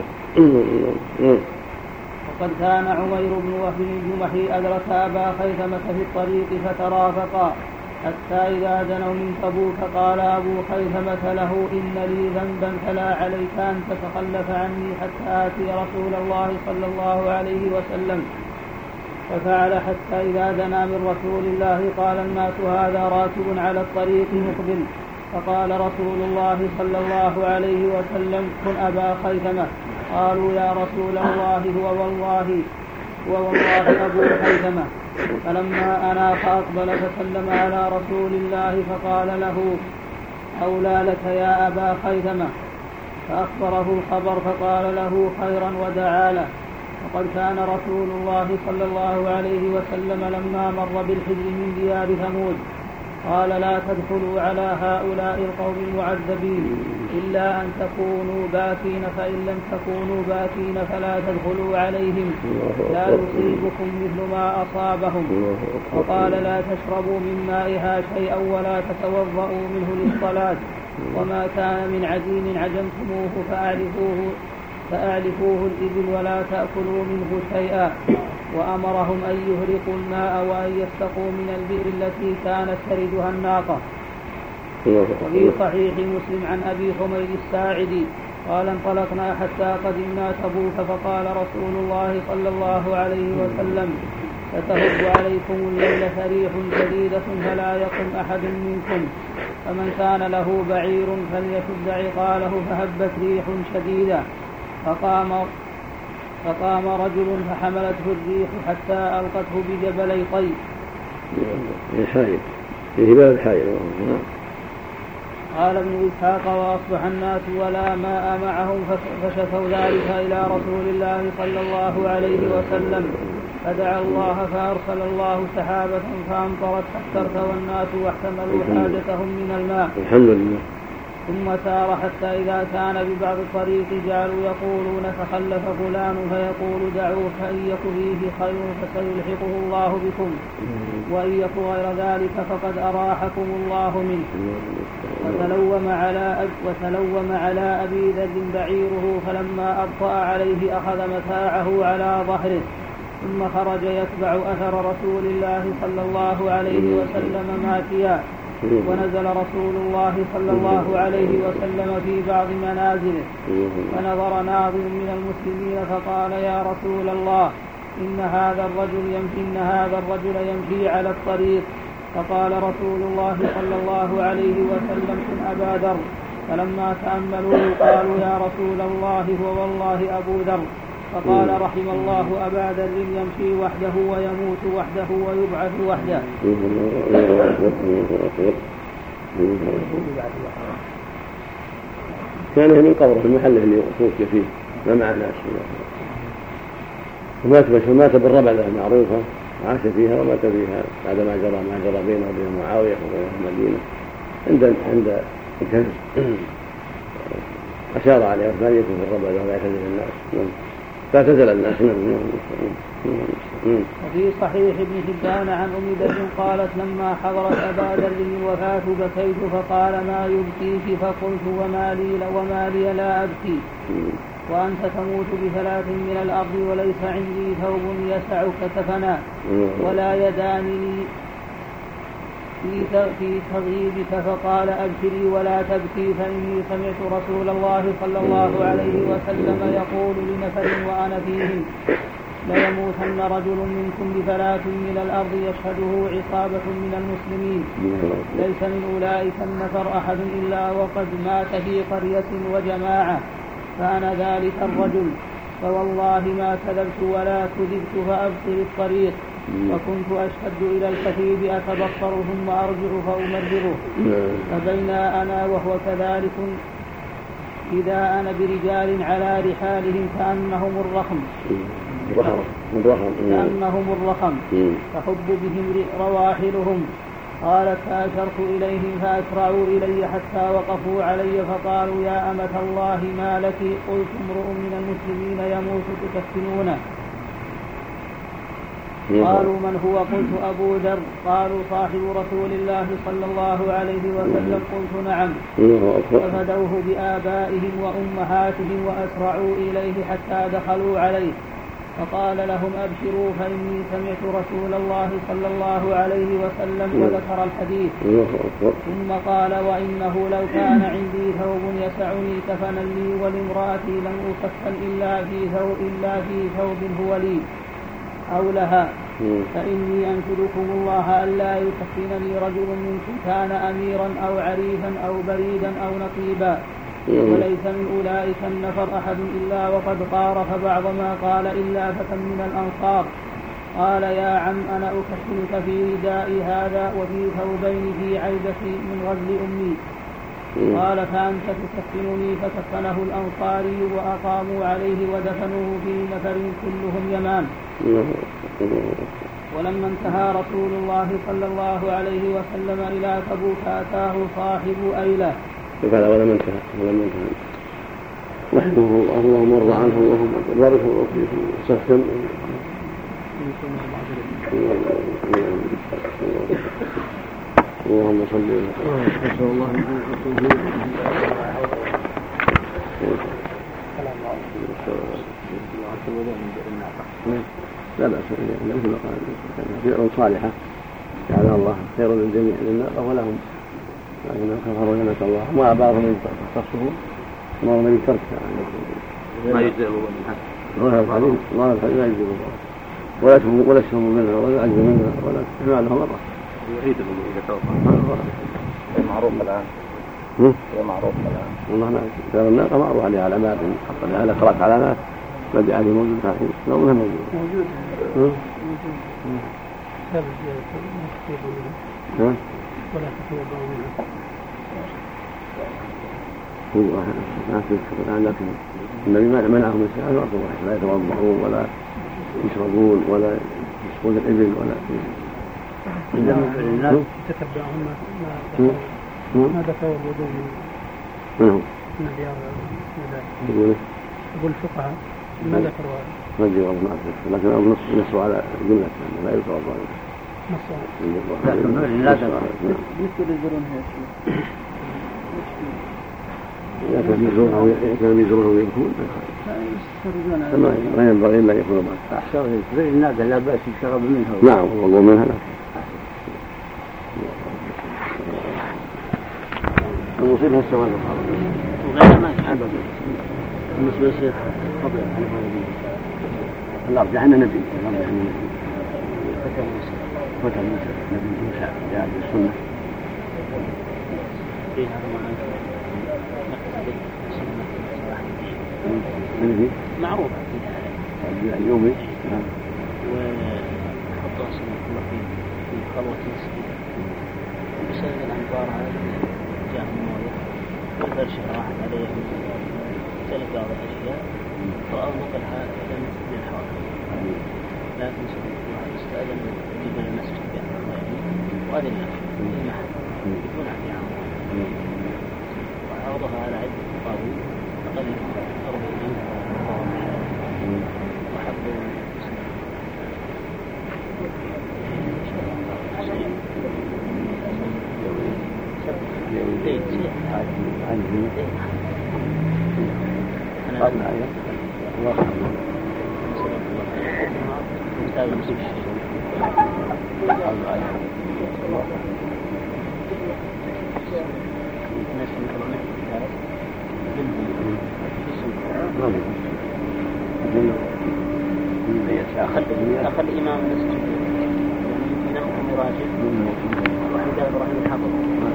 وقد كان عمير بن وهب الجمحي أدرك أبا خيثمة في الطريق فترافقا حتى إذا دنوا من تبوك قال أبو خيثمة له إن لي ذنبا فلا عليك أن تتخلف عني حتى آتي رسول الله صلى الله عليه وسلم ففعل حتى إذا دنا من رسول الله قال الناس هذا راكب على الطريق مقبل فقال رسول الله صلى الله عليه وسلم كن أبا خيثمة قالوا يا رسول الله هو والله هو والله أبو خيثمة فلما أناخ أقبل فسلم على رسول الله فقال له أولى لك يا أبا خيثمة فأخبره الخبر فقال له خيرا ودعا له. وقد كان رسول الله صلى الله عليه وسلم لما مر بالحجر من ديار ثمود قال لا تدخلوا على هؤلاء القوم المعذبين إلا أن تكونوا باكين فإن لم تكونوا باكين فلا تدخلوا عليهم لا يصيبكم مثل ما أصابهم وقال لا تشربوا من مائها شيئا ولا تتوضؤوا منه للصلاة وما كان من عجين عجمتموه فأعرفوه فأعلفوه الإبل ولا تأكلوا منه شيئا وأمرهم أن يهرقوا الماء وأن يستقوا من البئر التي كانت تردها الناقة. وفي صحيح مسلم عن أبي حميد الساعدي قال انطلقنا حتى قدمنا تبوك فقال رسول الله صلى الله عليه وسلم ستهب عليكم الليلة ريح شديدة فلا يقم أحد منكم فمن كان له بعير فليشد عقاله فهبت ريح شديدة فقام فقام رجل فحملته الريح حتى ألقته بجبلي طي فيه حائل فيه بلد حائل. قال ابن إسحاق وأصبح الناس ولا ماء معهم فشكوا ذلك إلى رسول الله صلى الله عليه وسلم فدعا الله فأرسل الله سحابة فأمطرت فاحترت والناس واحتملوا حاجتهم من الماء الحمد لله. ثم سار حتى إذا كان ببعض الطريق جعلوا يقولون تخلف فلان فيقول دعوه فإن يك فيه خير فسيلحقه الله بكم وإن يك غير ذلك فقد أراحكم الله منه. وتلوم على أب وتلوم على أبي ذر بعيره فلما أبطأ عليه أخذ متاعه على ظهره ثم خرج يتبع أثر رسول الله صلى الله عليه وسلم ماشيا. ونزل رسول الله صلى الله عليه وسلم في بعض منازله فنظر ناظر من المسلمين فقال يا رسول الله إن هذا الرجل يمشي إن هذا الرجل يمشي على الطريق. فقال رسول الله صلى الله عليه وسلم كن أبا ذر. فلما تأملوا قالوا يا رسول الله هو والله أبو ذر. فقال رحم الله أبا ذر يمشي وحده ويموت وحده ويبعث وحده. كان من قبره في المحل اللي توفي فيه ما مع الناس ومات ومات بالربلة المعروفة عاش فيها ومات فيها بعد ما جرى ما جرى بينه وبين معاوية وبين المدينة عند عند الكنز أشار عليه عثمان يكون في الربلة ولا يعتزل الناس فاعتزل الناس. وفي صحيح ابن حبان عن أم ذر قالت لما حضرت أبا ذر الوفاة بكيت فقال ما يبكيك فقلت وما لي وما لي لا أبكي وأنت تموت بثلاث من الأرض وليس عندي ثوب يسعك كفنا ولا يدانني في تغييبك. فقال أبشري ولا تبكي فإني سمعت رسول الله صلى الله عليه وسلم يقول لنفر وأنا فيهم ليموتن رجل منكم بثلاث من الأرض يشهده عصابة من المسلمين ليس من أولئك النفر أحد إلا وقد مات في قرية وجماعة فأنا ذلك الرجل. فوالله ما كذبت ولا كذبت فأبصر الطريق وكنت أشهد إلى الكثيب أتبصر ثم أرجع فأمرره. فبينا أنا وهو كذلك إذا أنا برجال على رحالهم كأنهم الرخم كأنهم الرخم تحب بهم رواحلهم. قالت فأشرت إليهم فأسرعوا إلي حتى وقفوا علي فقالوا يا أمة الله ما لك؟ قلت امرؤ من المسلمين يموت تكفنونه. قالوا من هو؟ قلت أبو ذر. قالوا صاحب رسول الله صلى الله عليه وسلم. قلت نعم. ففدوه بآبائهم وأمهاتهم وأسرعوا إليه حتى دخلوا عليه فقال لهم أبشروا فإني سمعت رسول الله صلى الله عليه وسلم وذكر الحديث ثم قال وإنه لو كان عندي ثوب يسعني كفنا لي ولامرأتي لم أكفن إلا في ثوب إلا في ثوب هو لي أو لها فإني أنشدكم الله ألا يكفنني رجل منكم كان أميرا أو عريفا أو بريدا أو نقيبا وليس من أولئك النفر أحد إلا وقد قارف بعض ما قال إلا فتى من الأنصار. قال يا عم أنا أكفنك في ردائي هذا وفي ثوبين في عيبتي من غزل أمي. قال فأنت تكفنني فكفنه الأنصاري وأقاموا عليه ودفنوه في نفر كلهم يمان. ولما انتهى رسول الله صلى الله عليه وسلم إلى تبوك أتاه صاحب أيلة. فقال ولم انتهى ولم انتهى رحمه الله اللهم ارضى عنه اللهم بارك الله فيه وسخن اللهم صل وسلم الله لا بأس مثل ما قال فئر صالحة جعل الله خير للجميع للناقة ولهم لكنهم كفروا نعمة الله ومع بعضهم تخصهم ومن ترك ما يجزئه الله الحديث الله الحديث لا يجزئه ولا يسهم ولا يسهم منها ولا يعجز منها ولا يسمع له مرة يعيدهم إذا توقع معروف الآن هي معروف الآن والله ما كان الناقة معروف عليها علامات حتى على ثلاث علامات بدي عليه موجود الحين لو منها موجود موجود كتاب ها؟ ولا تتوضأ منها. هو ما في القرآن، لكن النبي منعهم الساعة وأقوى واحد لا يتوضؤون ولا يشربون ولا يسقون الإبل ولا الناس تتبعهم ما ما ذكروا الوضوء من الرياض يقول يقول الفقهاء ما ذكروا هذا. ما أدري والله ما أعرف، لكن النص نصوا على جملة لا يتوضؤ. نصوا. لكن لا يسترزرون إذا كان يزورونه ويبكون ما ينبغي إلا يكون معه. أحسن غير النادى لا بأس يشرب منها. نعم والله منها لا. المصيبة السواد وغير ما يحبب بالنسبة للشيخ فضل الأرجح أن نبي الأرجح أن نبي فتح موسى فتح موسى نبي موسى جاء بالسنة فيها رمضان من معروفة فيها يومي وحطها سنة كلها في خلوة مسجد بسبب الأنبار هذه جاء الموية والفرشة راحت عليه تلك بعض الأشياء فأو نقلها إلى المسجد الحرام، لكن استأذن جدا المسجد بأن الله وهذه الأشياء في محل يكون عليها وعرضها على عدة مقابل أقل أربعين وحبوا أخذ إمام المسجد ينام مراجع وحيد إبراهيم الحضر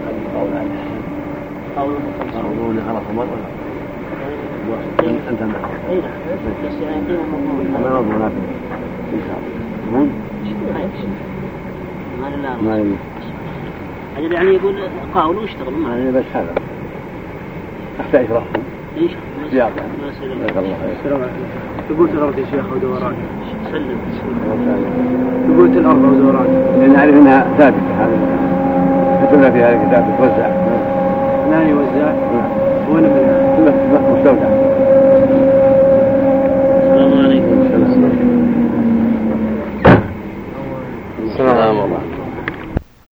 قولهم قولون على خمر ولا أنت معه أي نعم بس يعني قيمة مضمون ما مضمون هذا إن شاء الله ما لا ما لا أجل يعني يقول قاولوا يشتغل ما يعني بس هذا أحتاج رأسهم إيش زيادة السلام عليكم. ثبوت الأرض يا شيخ ودوران سلم ثبوت الأرض ودوران لأن نعرف أنها ثابتة هذا كتبنا في هذا الكتاب توزع لا يوزع وين منها مستودع